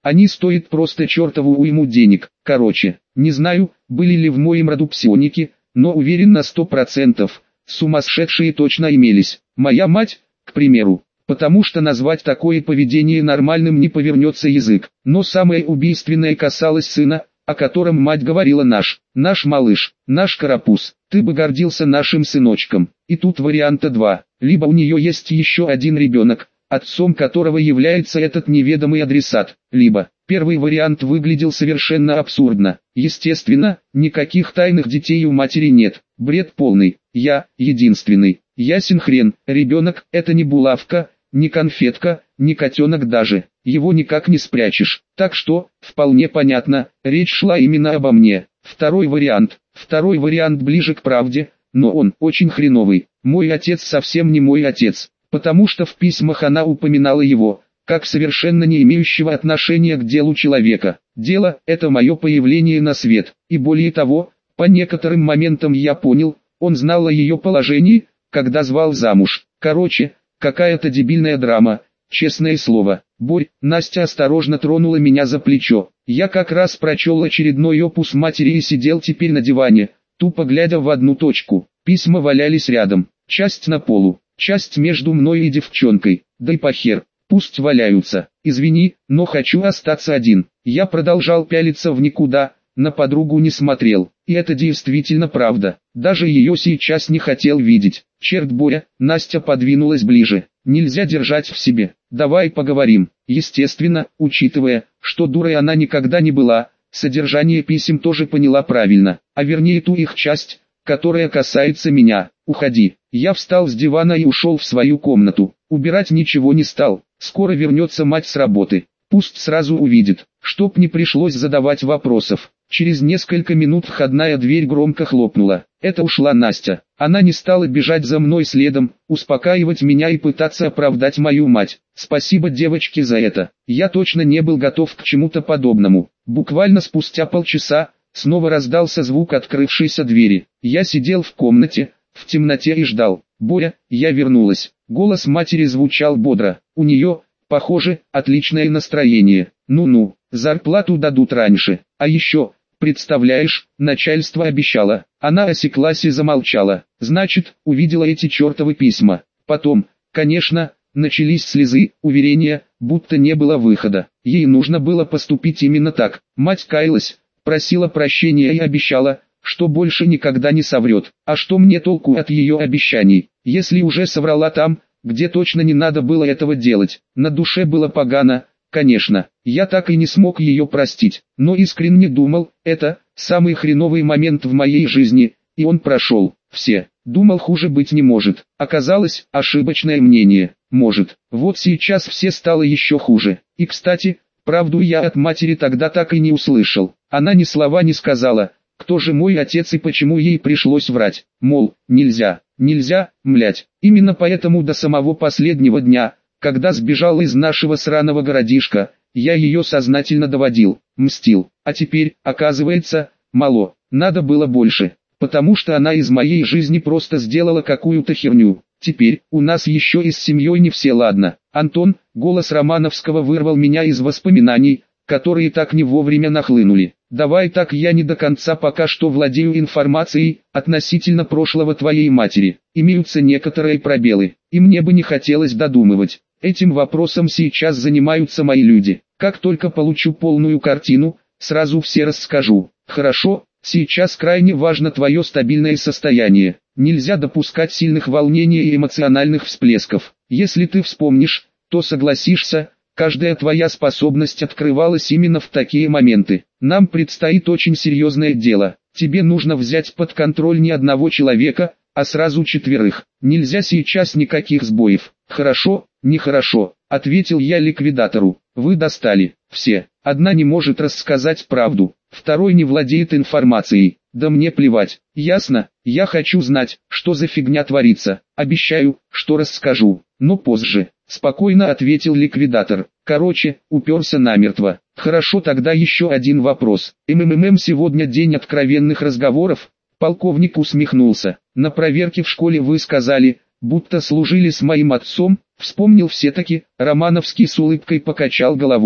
A: Они стоят просто чертову уйму денег. Короче, не знаю, были ли в моем роду псионики, но уверен на сто процентов, сумасшедшие точно имелись. Моя мать, к примеру. Потому что назвать такое поведение нормальным не повернется язык. Но самое убийственное касалось сына, о котором мать говорила: наш, наш малыш, наш карапуз, ты бы гордился нашим сыночком. И тут варианта два. Либо у нее есть еще один ребенок, отцом которого является этот неведомый адресат, либо первый вариант выглядел совершенно абсурдно. Естественно, никаких тайных детей у матери нет, бред полный. Я единственный. Ясен хрен, ребенок – это не булавка, не конфетка, не котенок даже, его никак не спрячешь. Так что, вполне понятно, речь шла именно обо мне. Второй вариант, второй вариант ближе к правде, но он очень хреновый. Мой отец совсем не мой отец, потому что в письмах она упоминала его, как совершенно не имеющего отношения к делу человека. Дело – это мое появление на свет, и более того, по некоторым моментам я понял, он знал о ее положении, когда звал замуж. Короче, какая-то дебильная драма, честное слово. Борь, Настя осторожно тронула меня за плечо. Я как раз прочел очередной опус матери и сидел теперь на диване, тупо глядя в одну точку. Письма валялись рядом, часть на полу, часть между мной и девчонкой. Да и похер, пусть валяются. Извини, но хочу остаться один. Я продолжал пялиться в никуда, на подругу не смотрел. И это действительно правда. Даже ее сейчас не хотел видеть. Черт, Боря, Настя подвинулась ближе. Нельзя держать в себе. Давай поговорим. Естественно, учитывая, что дурой она никогда не была, содержание писем тоже поняла правильно. А вернее ту их часть, которая касается меня. Уходи. Я встал с дивана и ушел в свою комнату. Убирать ничего не стал. Скоро вернется мать с работы. Пусть сразу увидит, чтоб не пришлось задавать вопросов. Через несколько минут входная дверь громко хлопнула. Это ушла Настя. Она не стала бежать за мной следом, успокаивать меня и пытаться оправдать мою мать. Спасибо девочке за это. Я точно не был готов к чему-то подобному. Буквально спустя полчаса, снова раздался звук открывшейся двери. Я сидел в комнате, в темноте и ждал. «Боря, я вернулась». Голос матери звучал бодро. У нее, похоже, отличное настроение. Ну-ну, зарплату дадут раньше. А еще... Представляешь, начальство обещало. Она осеклась и замолчала. Значит, увидела эти чертовы письма. Потом, конечно, начались слезы, уверения, будто не было выхода. Ей нужно было поступить именно так. Мать каялась, просила прощения и обещала, что больше никогда не соврет. А что мне толку от ее обещаний, если уже соврала там, где точно не надо было этого делать? На душе было погано. Конечно, я так и не смог ее простить, но искренне думал, это самый хреновый момент в моей жизни, и он прошел. Все, думал, хуже быть не может. Оказалось, ошибочное мнение. Может, вот сейчас все стало еще хуже. И кстати, правду я от матери тогда так и не услышал. Она ни слова не сказала, кто же мой отец и почему ей пришлось врать. Мол, нельзя, нельзя, млять. Именно поэтому до самого последнего дня, когда сбежал из нашего сраного городишка, я ее сознательно доводил, мстил. А теперь, оказывается, мало, надо было больше, потому что она из моей жизни просто сделала какую-то херню. Теперь, у нас еще и с семьей не все ладно. Антон, голос Романовского вырвал меня из воспоминаний, которые так не вовремя нахлынули. Давай так, я не до конца пока что владею информацией относительно прошлого твоей матери. Имеются некоторые пробелы, и мне бы не хотелось додумывать. Этим вопросом сейчас занимаются мои люди. Как только получу полную картину, сразу все расскажу. Хорошо, сейчас крайне важно твое стабильное состояние. Нельзя допускать сильных волнений и эмоциональных всплесков. Если ты вспомнишь, то согласишься, каждая твоя способность открывалась именно в такие моменты. Нам предстоит очень серьезное дело. Тебе нужно взять под контроль не одного человека, а сразу четверых. Нельзя сейчас никаких сбоев. Хорошо? Нехорошо, ответил я ликвидатору. Вы достали, все. Одна не может рассказать правду, второй не владеет информацией. Да мне плевать, ясно? Я хочу знать, что за фигня творится. Обещаю, что расскажу, но позже. Спокойно ответил ликвидатор. Короче, уперся намертво. Хорошо, тогда еще один вопрос. МММ сегодня день откровенных разговоров? Полковник усмехнулся. На проверке в школе вы сказали, будто служили с моим отцом. Вспомнил все-таки, Романовский с улыбкой покачал головой,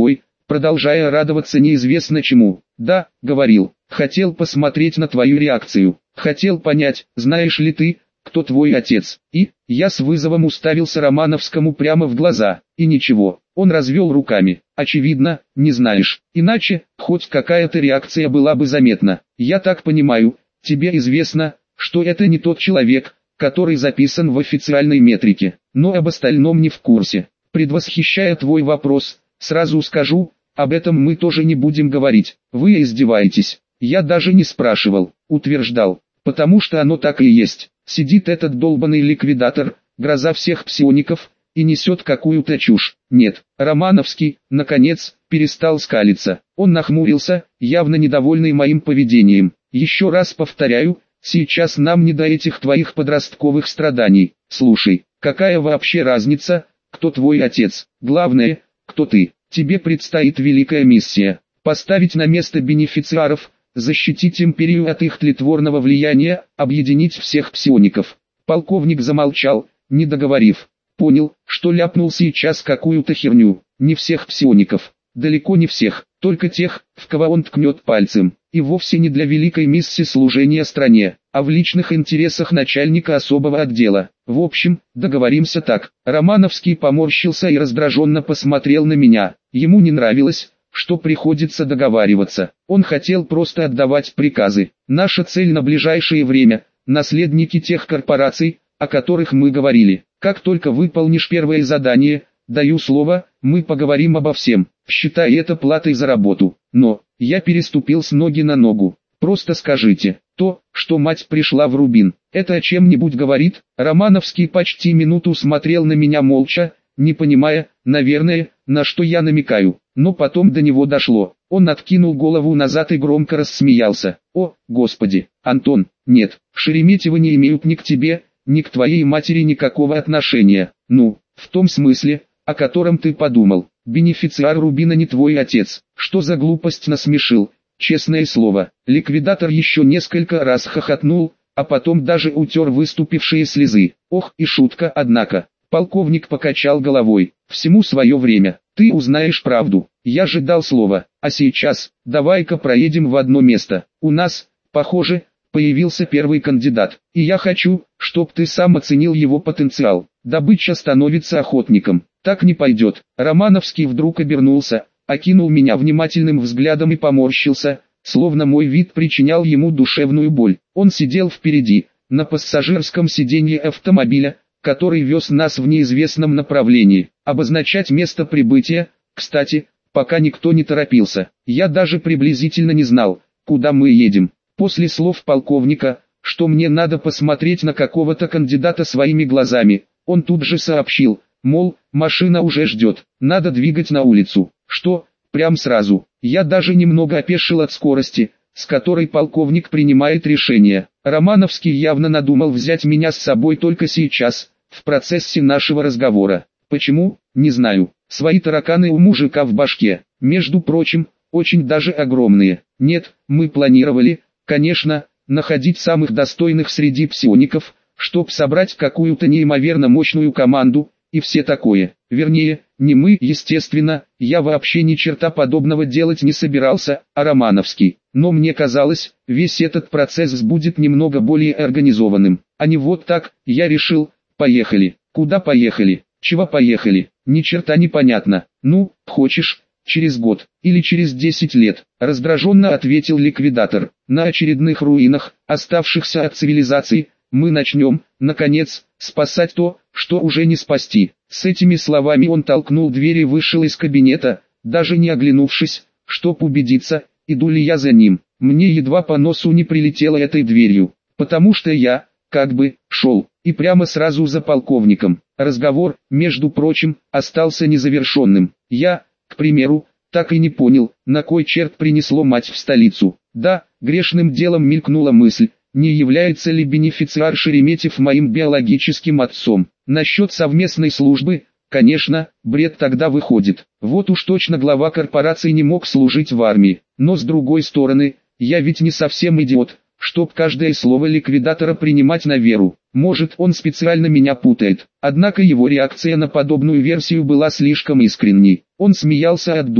A: продолжая радоваться неизвестно чему. «Да», — говорил, — «хотел посмотреть на твою реакцию, хотел понять, знаешь ли ты, кто твой отец». И я с вызовом уставился Романовскому прямо в глаза, и ничего, он развел руками. «Очевидно, не знаешь, иначе, хоть какая-то реакция была бы заметна. Я так понимаю, тебе известно, что это не тот человек, который записан в официальной метрике, но об остальном не в курсе. Предвосхищая твой вопрос, сразу скажу, об этом мы тоже не будем говорить. Вы издеваетесь». Я даже не спрашивал, утверждал, потому что оно так и есть. Сидит этот долбанный ликвидатор, гроза всех псиоников, и несет какую-то чушь. Нет, Романовский, наконец, перестал скалиться. Он нахмурился, явно недовольный моим поведением. «Еще раз повторяю, сейчас нам не до этих твоих подростковых страданий. Слушай, какая вообще разница, кто твой отец? Главное, кто ты. Тебе предстоит великая миссия. Поставить на место бенефициаров, защитить империю от их тлетворного влияния, объединить всех псиоников». Полковник замолчал, не договорив. Понял, что ляпнул сейчас какую-то херню. Не всех псиоников, далеко не всех, только тех, в кого он ткнет пальцем. И вовсе не для великой миссии служения стране, а в личных интересах начальника особого отдела. В общем, договоримся так. Романовский поморщился и раздраженно посмотрел на меня. Ему не нравилось, что приходится договариваться. Он хотел просто отдавать приказы. Наша цель на ближайшее время – наследники тех корпораций, о которых мы говорили. Как только выполнишь первое задание, даю слово, мы поговорим обо всем. Считай это платой за работу. Но, я переступил с ноги на ногу. Просто скажите, то, что мать пришла в Рубин, это о чем-нибудь говорит? Романовский почти минуту смотрел на меня молча, не понимая, наверное, на что я намекаю. Но потом до него дошло. Он откинул голову назад и громко рассмеялся. «О, Господи, Антон, нет, Шереметьевы не имеют ни к тебе, ни к твоей матери никакого отношения. Ну, в том смысле, о котором ты подумал. Бенефициар Рубина не твой отец». Что за глупость, насмешил, честное слово. Ликвидатор еще несколько раз хохотнул, а потом даже утер выступившие слезы. Ох, и шутка, однако. Полковник покачал головой. «Всему свое время. Ты узнаешь правду. Я же дал слово. А сейчас, давай-ка проедем в одно место. У нас, похоже, появился первый кандидат. И я хочу, чтоб ты сам оценил его потенциал. Добыча становится охотником. Так не пойдет». Романовский вдруг обернулся, окинул меня внимательным взглядом и поморщился, словно мой вид причинял ему душевную боль. Он сидел впереди, на пассажирском сиденье автомобиля, который вез нас в неизвестном направлении. Обозначать место прибытия, кстати, пока никто не торопился. Я даже приблизительно не знал, куда мы едем. После слов полковника, что мне надо посмотреть на какого-то кандидата своими глазами, он тут же сообщил, мол, машина уже ждет, надо двигать на улицу. Что, прям сразу? Я даже немного опешил от скорости, с которой полковник принимает решение. Романовский явно надумал взять меня с собой только сейчас, в процессе нашего разговора. Почему, не знаю. Свои тараканы у мужика в башке, между прочим, очень даже огромные. Нет, мы планировали, конечно, находить самых достойных среди псиоников, чтоб собрать какую-то неимоверно мощную команду, и все такое. Вернее, не мы, естественно, я вообще ни черта подобного делать не собирался, а Романовский. Но мне казалось, весь этот процесс будет немного более организованным. А не вот так, я решил, поехали. Куда поехали? Чего поехали? Ни черта не понятно. Ну, хочешь, через год, или через десять лет, раздраженно ответил ликвидатор. На очередных руинах, оставшихся от цивилизации, мы начнем, наконец, спасать то, что уже не спасти. С этими словами он толкнул дверь и вышел из кабинета, даже не оглянувшись, чтоб убедиться, иду ли я за ним. Мне едва по носу не прилетело этой дверью, потому что я, как бы, шел, и прямо сразу за полковником. Разговор, между прочим, остался незавершенным. Я, к примеру, так и не понял, на кой черт принесло мать в столицу. Да, грешным делом мелькнула мысль, не является ли бенефициар Шереметьев моим биологическим отцом. Насчет совместной службы, конечно, бред тогда выходит. Вот уж точно глава корпорации не мог служить в армии. Но с другой стороны, я ведь не совсем идиот, чтоб каждое слово ликвидатора принимать на веру. Может, он специально меня путает. Однако его реакция на подобную версию была слишком искренней. Он смеялся от души.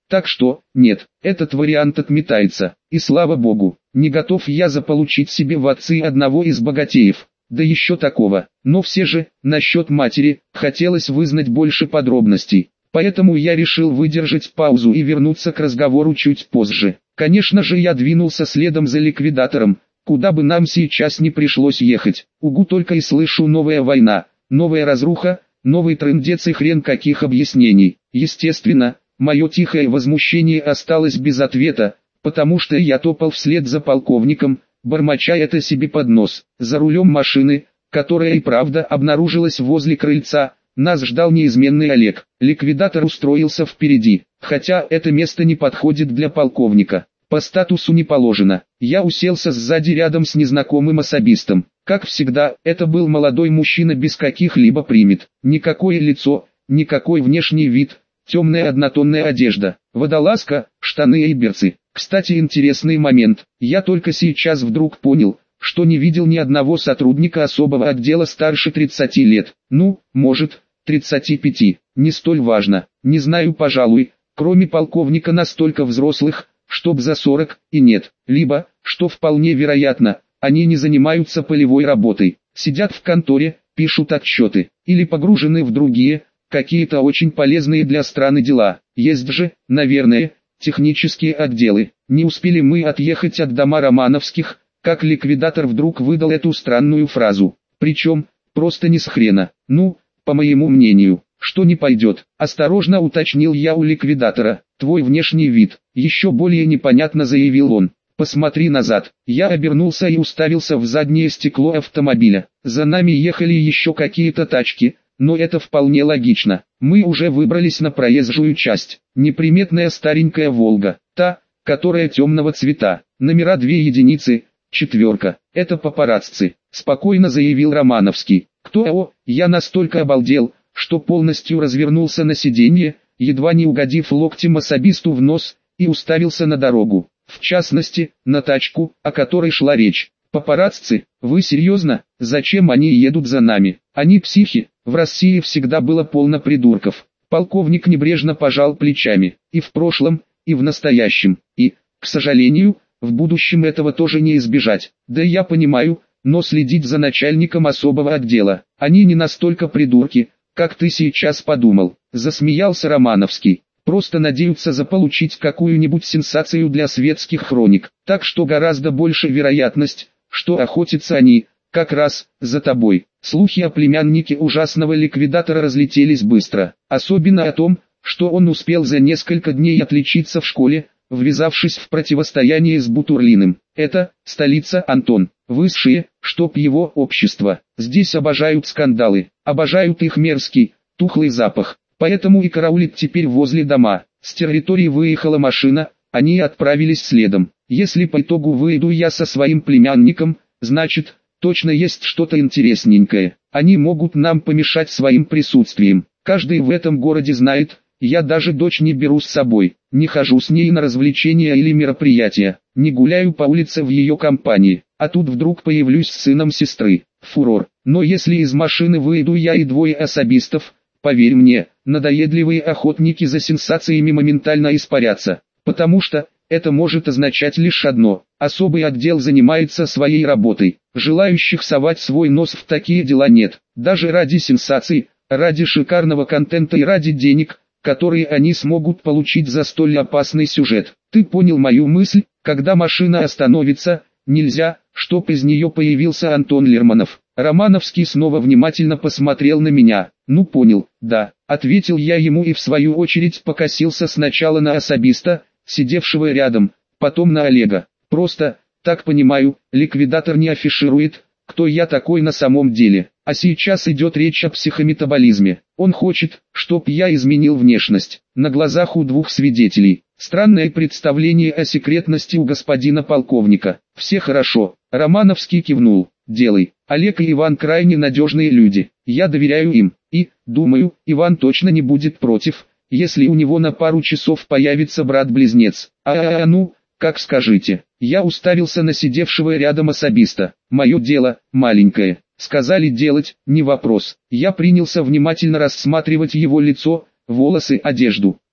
A: Так что, нет, этот вариант отметается, и слава богу, не готов я заполучить себе в отцы одного из богатеев, да еще такого. Но все же, насчет матери, хотелось вызнать больше подробностей, поэтому я решил выдержать паузу и вернуться к разговору чуть позже. Конечно же, я двинулся следом за ликвидатором, куда бы нам сейчас не пришлось ехать. Угу, только и слышу: новая война, новая разруха, новый трындец и хрен каких объяснений. Естественно, мое тихое возмущение осталось без ответа, потому что я топал вслед за полковником, бормоча это себе под нос. За рулем машины, которая и правда обнаружилась возле крыльца, нас ждал неизменный Олег. Ликвидатор устроился впереди, хотя это место не подходит для полковника. По статусу не положено. Я уселся сзади рядом с незнакомым особистом. Как всегда, это был молодой мужчина без каких-либо примет. Никакое лицо, никакой внешний вид, темная однотонная одежда, водолазка, штаны и берцы. Кстати, интересный момент. Я только сейчас вдруг понял, что не видел ни одного сотрудника особого отдела старше тридцати лет. Ну, может, тридцати пяти. Не столь важно. Не знаю, пожалуй, кроме полковника настолько взрослых, чтоб за сорок, и нет. Либо, что вполне вероятно, они не занимаются полевой работой, сидят в конторе, пишут отчеты, или погружены в другие, какие-то очень полезные для страны дела. Есть же, наверное, технические отделы. Не успели мы отъехать от дома Романовских, как ликвидатор вдруг выдал эту странную фразу. Причем, просто не с хрена. Ну, по моему мнению, что не пойдет. Осторожно уточнил я у ликвидатора. Твой внешний вид, еще более непонятно заявил он. Посмотри назад. Я обернулся и уставился в заднее стекло автомобиля. За нами ехали еще какие-то тачки, но это вполне логично. Мы уже выбрались на проезжую часть. Неприметная старенькая «Волга», та, которая темного цвета, номера две единицы, четверка. Это папарацци, спокойно заявил Романовский. Кто? О, я настолько обалдел, что полностью развернулся на сиденье, едва не угодив локтем особисту в нос, и уставился на дорогу. В частности, на тачку, о которой шла речь. Папарацци, вы серьезно? Зачем они едут за нами? Они психи, в России всегда было полно придурков. Полковник небрежно пожал плечами. И в прошлом, и в настоящем, и, к сожалению, в будущем этого тоже не избежать. Да я понимаю, но следить за начальником особого отдела, они не настолько придурки, как ты сейчас подумал. Засмеялся Романовский. Просто надеются заполучить какую-нибудь сенсацию для светских хроник. Так что гораздо больше вероятность, что охотятся они, как раз, за тобой. Слухи о племяннике ужасного ликвидатора разлетелись быстро. Особенно о том, что он успел за несколько дней отличиться в школе, ввязавшись в противостояние с Бутурлиным. Это, столица, Антон. Высшее, чтоб его общество. Здесь обожают скандалы, обожают их мерзкий, тухлый запах. Поэтому и караулит теперь возле дома. С территории выехала машина, они отправились следом. Если по итогу выйду я со своим племянником, значит, точно есть что-то интересненькое. Они могут нам помешать своим присутствием. Каждый в этом городе знает, я даже дочь не беру с собой. Не хожу с ней на развлечения или мероприятия. Не гуляю по улице в ее компании. А тут вдруг появлюсь с сыном сестры. Фурор. Но если из машины выйду я и двое особистов, поверь мне, надоедливые охотники за сенсациями моментально испарятся, потому что это может означать лишь одно: особый отдел занимается своей работой, желающих совать свой нос в такие дела нет, даже ради сенсаций, ради шикарного контента и ради денег, которые они смогут получить за столь опасный сюжет. Ты понял мою мысль? Когда машина остановится, нельзя, чтоб из нее появился Антон Лермонов. Романовский снова внимательно посмотрел на меня. «Ну понял, да», — ответил я ему и в свою очередь покосился сначала на особиста, сидевшего рядом, потом на Олега. «Просто, так понимаю, ликвидатор не афиширует, кто я такой на самом деле, а сейчас идет речь о психометаболизме. Он хочет, чтоб я изменил внешность, на глазах у двух свидетелей. Странное представление о секретности у господина полковника. Все хорошо». Романовский кивнул. «Делай. Олег и Иван крайне надежные люди, я доверяю им, и, думаю, Иван точно не будет против, если у него на пару часов появится брат-близнец. А-а-а, ну, как скажите». Я уставился на сидевшего рядом особиста. «Мое дело, маленькое. Сказали делать, не вопрос». Я принялся внимательно рассматривать его лицо, волосы, одежду.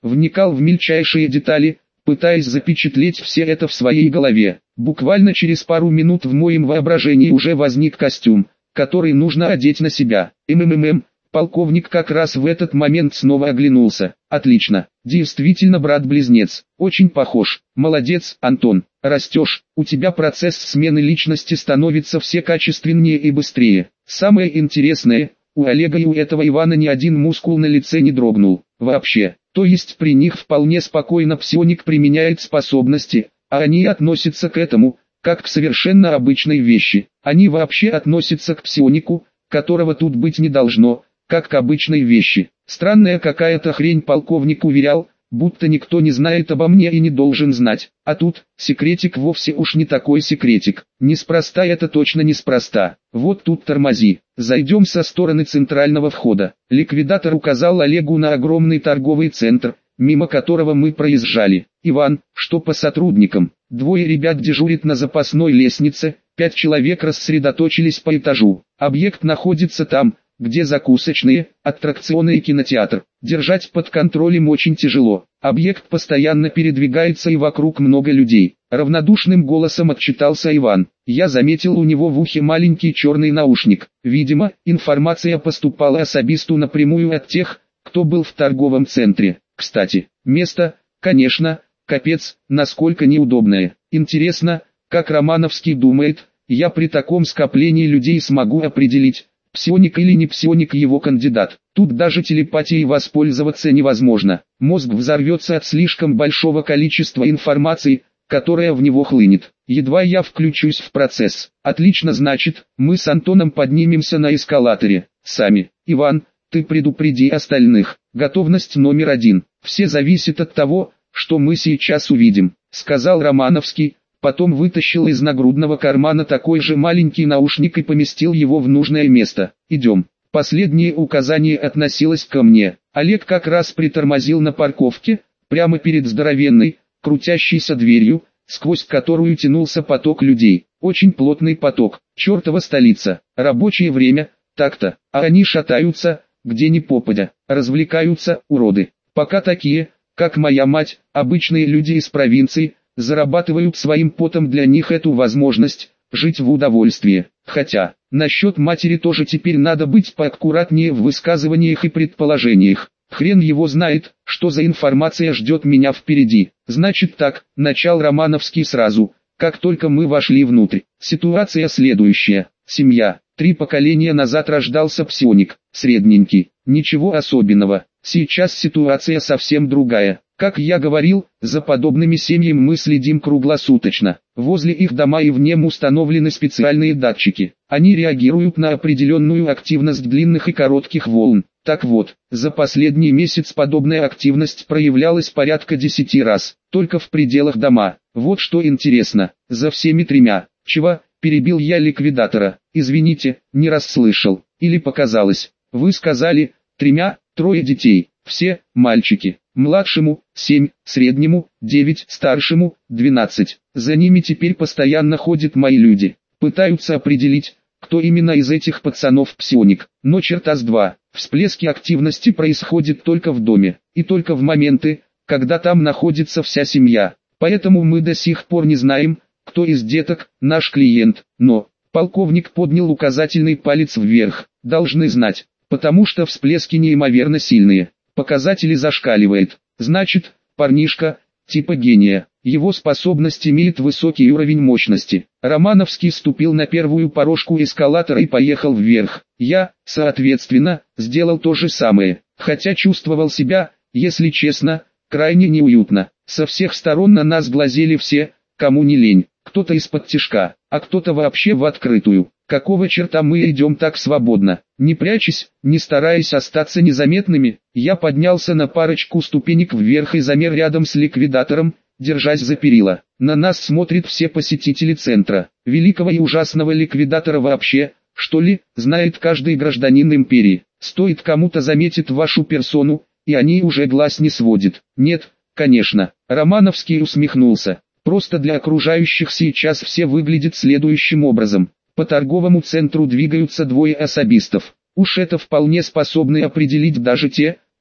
A: вникал в мельчайшие детали, пытаясь запечатлеть все это в своей голове. Буквально через пару минут в моем воображении уже возник костюм, который нужно одеть на себя. МММ, полковник как раз в этот момент снова оглянулся. Отлично, действительно брат-близнец, очень похож. Молодец, Антон, растешь, у тебя процесс смены личности становится все качественнее и быстрее. Самое интересное, у Олега и у этого Ивана ни один мускул на лице не дрогнул. Вообще, то есть при них вполне спокойно псионик применяет способности, а они относятся к этому, как к совершенно обычной вещи. Они вообще относятся к псионику, которого тут быть не должно, как к обычной вещи. Странная какая-то хрень, полковник уверял, будто никто не знает обо мне и не должен знать. А тут, секретик вовсе уж не такой секретик. Неспроста это точно неспроста. Вот тут тормози. Зайдем со стороны центрального входа. Ликвидатор указал Олегу на огромный торговый центр, мимо которого мы проезжали. Иван, что по сотрудникам? Двое ребят дежурят на запасной лестнице, пять человек рассредоточились по этажу. Объект находится там, где закусочные, аттракционы и кинотеатр. Держать под контролем очень тяжело. Объект постоянно передвигается и вокруг много людей. Равнодушным голосом отчитался Иван. Я заметил у него в ухе маленький черный наушник. Видимо, информация поступала особисту напрямую от тех, кто был в торговом центре. Кстати, место, конечно, капец, насколько неудобное. Интересно, как Романовский думает, я при таком скоплении людей смогу определить, псионик или не псионик его кандидат. Тут даже телепатией воспользоваться невозможно. Мозг взорвется от слишком большого количества информации, которая в него хлынет. Едва я включусь в процесс. Отлично, значит, мы с Антоном поднимемся на эскалаторе. Сами. Иван, ты предупреди остальных. Готовность номер один. Все зависит от того, что мы сейчас увидим, сказал Романовский. Потом вытащил из нагрудного кармана такой же маленький наушник и поместил его в нужное место. «Идем». Последнее указание относилось ко мне. Олег как раз притормозил на парковке, прямо перед здоровенной, крутящейся дверью, сквозь которую тянулся поток людей. Очень плотный поток. Чертова столица. Рабочее время, так-то. А они шатаются, где ни попадя. Развлекаются, уроды. Пока такие, как моя мать, обычные люди из провинции, зарабатывают своим потом, для них эту возможность жить в удовольствии. Хотя, насчет матери тоже теперь надо быть поаккуратнее в высказываниях и предположениях. Хрен его знает, что за информация ждет меня впереди. Значит так, начал Романовский сразу, как только мы вошли внутрь. Ситуация следующая. Семья. Три поколения назад рождался псионик, средненький. Ничего особенного. Сейчас ситуация совсем другая. Как я говорил, за подобными семьями мы следим круглосуточно. Возле их дома и в нем установлены специальные датчики. Они реагируют на определенную активность длинных и коротких волн. Так вот, за последний месяц подобная активность проявлялась порядка десяти раз, только в пределах дома. Вот что интересно, за всеми тремя. Чего? Перебил я ликвидатора. Извините, не расслышал. Или показалось. Вы сказали, тремя, трое детей. Все, мальчики. Младшему – семь, среднему – девять, старшему – двенадцать. За ними теперь постоянно ходят мои люди. Пытаются определить, кто именно из этих пацанов псионик. Но черта с два. Всплески активности происходят только в доме. И только в моменты, когда там находится вся семья. Поэтому мы до сих пор не знаем, кто из деток наш клиент. Но, полковник поднял указательный палец вверх. Должны знать, потому что всплески неимоверно сильные. Показатели зашкаливает. Значит, парнишка, типа гения. Его способность имеет высокий уровень мощности. Романовский ступил на первую порожку эскалатора и поехал вверх. Я, соответственно, сделал то же самое. Хотя чувствовал себя, если честно, крайне неуютно. Со всех сторон на нас глазели все, кому не лень. Кто-то из-под тишка, а кто-то вообще в открытую. Какого черта мы идем так свободно? Не прячась, не стараясь остаться незаметными, я поднялся на парочку ступенек вверх и замер рядом с ликвидатором, держась за перила. На нас смотрят все посетители центра. Великого и ужасного ликвидатора вообще, что ли, знает каждый гражданин империи. Стоит кому-то заметить вашу персону, и они уже глаз не сводят. Нет, конечно. Романовский усмехнулся. Просто для окружающих сейчас все выглядит следующим образом. По торговому центру двигаются двое особистов. Уж это вполне способны определить даже те,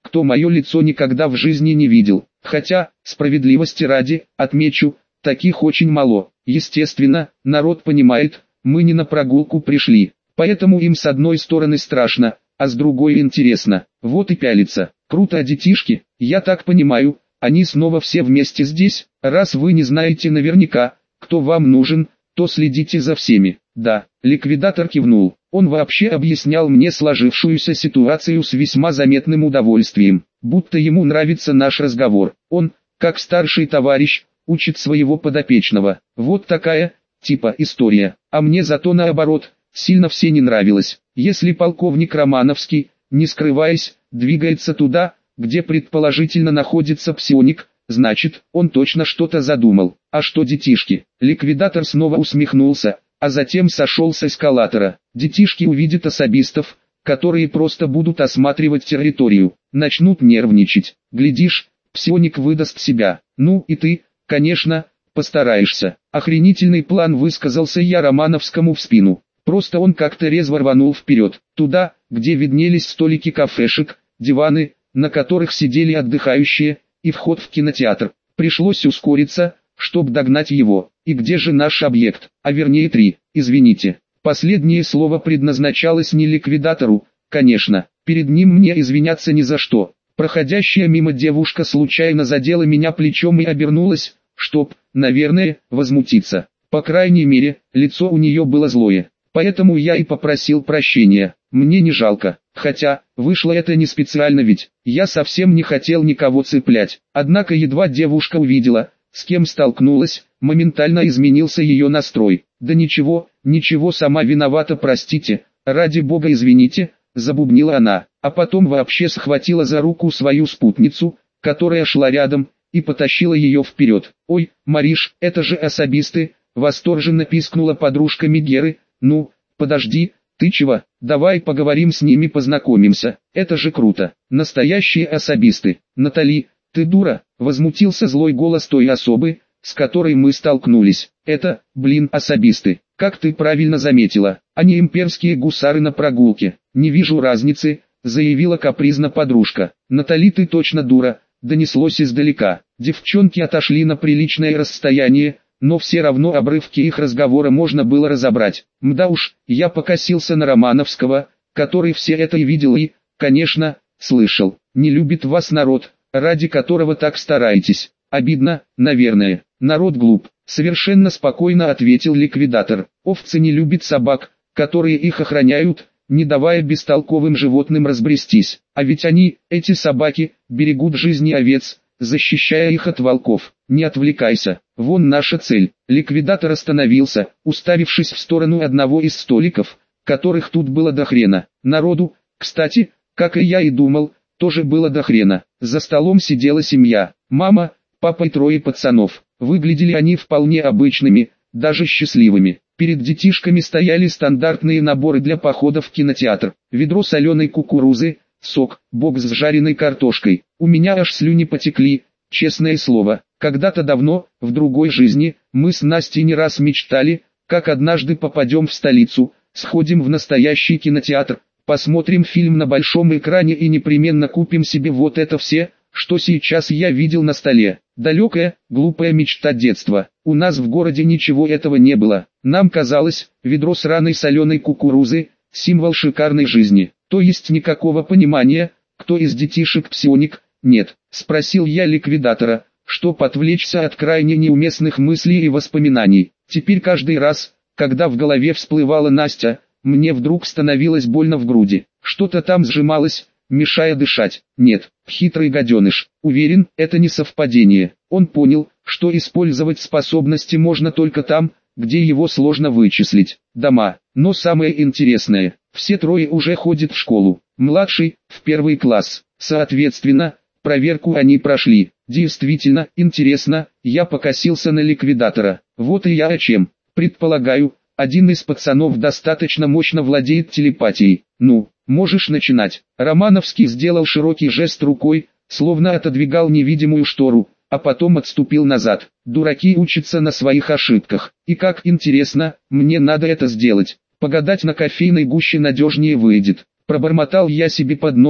A: кто мое лицо никогда в жизни не видел. Хотя, справедливости ради, отмечу, таких очень мало. Естественно, народ понимает, мы не на прогулку пришли. Поэтому им с одной стороны страшно, а с другой интересно. Вот и пялится. Круто, а детишки, я так понимаю, они снова все вместе здесь. Раз вы не знаете наверняка, кто вам нужен, то следите за всеми. Да, ликвидатор кивнул. Он вообще объяснял мне сложившуюся ситуацию с весьма заметным удовольствием, будто ему нравится наш разговор. Он, как старший товарищ, учит своего подопечного. Вот такая, типа, история. А мне зато наоборот, сильно все не нравилось. Если полковник Романовский, не скрываясь, двигается туда, где предположительно находится псионик, значит, он точно что-то задумал. А что детишки? Ликвидатор снова усмехнулся, а затем сошел с эскалатора. Детишки увидят особистов, которые просто будут осматривать территорию, начнут нервничать. Глядишь, псионик выдаст себя. Ну и ты, конечно, постараешься. Охренительный план, высказался я Романовскому в спину. Просто он как-то резво рванул вперед, туда, где виднелись столики кафешек, диваны, на которых сидели отдыхающие, и вход в кинотеатр. Пришлось ускориться, чтобы догнать его. И где же наш объект? А вернее три, извините. Последнее слово предназначалось не ликвидатору, конечно, перед ним мне извиняться ни за что. Проходящая мимо девушка случайно задела меня плечом и обернулась, чтоб, наверное, возмутиться. По крайней мере, лицо у нее было злое. Поэтому я и попросил прощения. Мне не жалко, хотя, вышло это не специально, ведь я совсем не хотел никого цеплять. Однако едва девушка увидела, с кем столкнулась, моментально изменился ее настрой. Да ничего, ничего, сама виновата, простите, ради бога извините, забубнила она, а потом вообще схватила за руку свою спутницу, которая шла рядом, и потащила ее вперед. Ой, Мариш, это же особисты, восторженно пискнула подружка Мегеры. Ну, подожди, ты чего, давай поговорим с ними, познакомимся, это же круто, настоящие особисты. Натали, ты дура, возмутился злой голос той особы, с которой мы столкнулись. Это, блин, особисты, как ты правильно заметила, а не имперские гусары на прогулке. Не вижу разницы, заявила капризно подружка. Натали, ты точно дура, донеслось издалека. Девчонки отошли на приличное расстояние, но все равно обрывки их разговора можно было разобрать. Мда уж, я покосился на Романовского, который все это и видел и, конечно, слышал. Не любит вас народ, ради которого так стараетесь. Обидно, наверное. Народ глуп. Совершенно спокойно ответил ликвидатор. Овцы не любят собак, которые их охраняют, не давая бестолковым животным разбрестись. А ведь они, эти собаки, берегут жизни овец, защищая их от волков. Не отвлекайся, вон наша цель. Ликвидатор остановился, уставившись в сторону одного из столиков, которых тут было до хрена. Народу, кстати, как и я и думал, тоже было до хрена. За столом сидела семья, мама, папа и трое пацанов. Выглядели они вполне обычными, даже счастливыми. Перед детишками стояли стандартные наборы для похода в кинотеатр. Ведро соленой кукурузы, сок, бокс с жареной картошкой. У меня аж слюни потекли, честное слово. Когда-то давно, в другой жизни, мы с Настей не раз мечтали, как однажды попадем в столицу, сходим в настоящий кинотеатр, посмотрим фильм на большом экране и непременно купим себе вот это все, что сейчас я видел на столе. Далекая, глупая мечта детства. У нас в городе ничего этого не было. Нам казалось, ведро сраной соленой кукурузы – символ шикарной жизни. То есть никакого понимания, кто из детишек псионик, нет. Спросил я ликвидатора, чтобы отвлечься от крайне неуместных мыслей и воспоминаний. Теперь каждый раз, когда в голове всплывала Настя, мне вдруг становилось больно в груди. Что-то там сжималось, мешая дышать. Нет, хитрый гаденыш. Уверен, это не совпадение. Он понял, что использовать способности можно только там, где его сложно вычислить. Дома. Но самое интересное, все трое уже ходят в школу. Младший – в первый класс. Соответственно, проверку они прошли. Действительно, интересно, я покосился на ликвидатора. Вот и я о чем. Предполагаю, один из пацанов достаточно мощно владеет телепатией. Ну, можешь начинать. Романовский сделал широкий жест рукой, словно отодвигал невидимую штору, а потом отступил назад. Дураки учатся на своих ошибках. И как интересно, мне надо это сделать. Погадать на кофейной гуще надежнее выйдет. Пробормотал я себе под нос,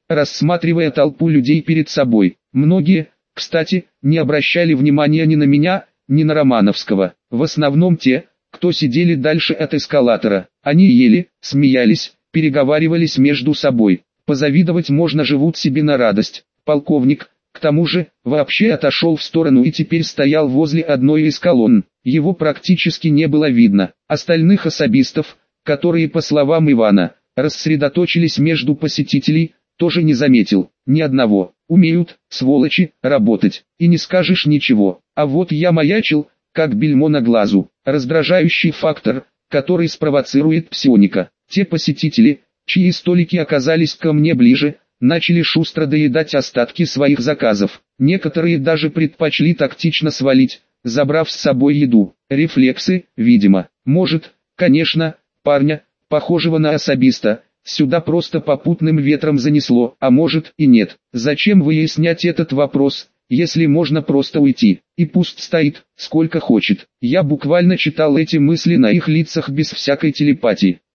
A: рассматривая толпу людей перед собой. Многие, кстати, не обращали внимания ни на меня, ни на Романовского. В основном те, кто сидели дальше от эскалатора. Они ели, смеялись, переговаривались между собой. Позавидовать можно, живут себе на радость. Полковник, к тому же, вообще отошел в сторону и теперь стоял возле одной из колонн. Его практически не было видно. Остальных особистов, которые, по словам Ивана, рассредоточились между посетителей, тоже не заметил. Ни одного. Умеют, сволочи, работать. И не скажешь ничего. А вот я маячил, как бельмо на глазу. Раздражающий фактор, который спровоцирует псионика. Те посетители, чьи столики оказались ко мне ближе, начали шустро доедать остатки своих заказов. Некоторые даже предпочли тактично свалить, забрав с собой еду. Рефлексы, видимо. Может, конечно, парня, похожего на особиста, сюда просто попутным ветром занесло, а может и нет. Зачем выяснять этот вопрос, если можно просто уйти, и пусть стоит, сколько хочет. Я буквально читал эти мысли на их лицах без всякой телепатии.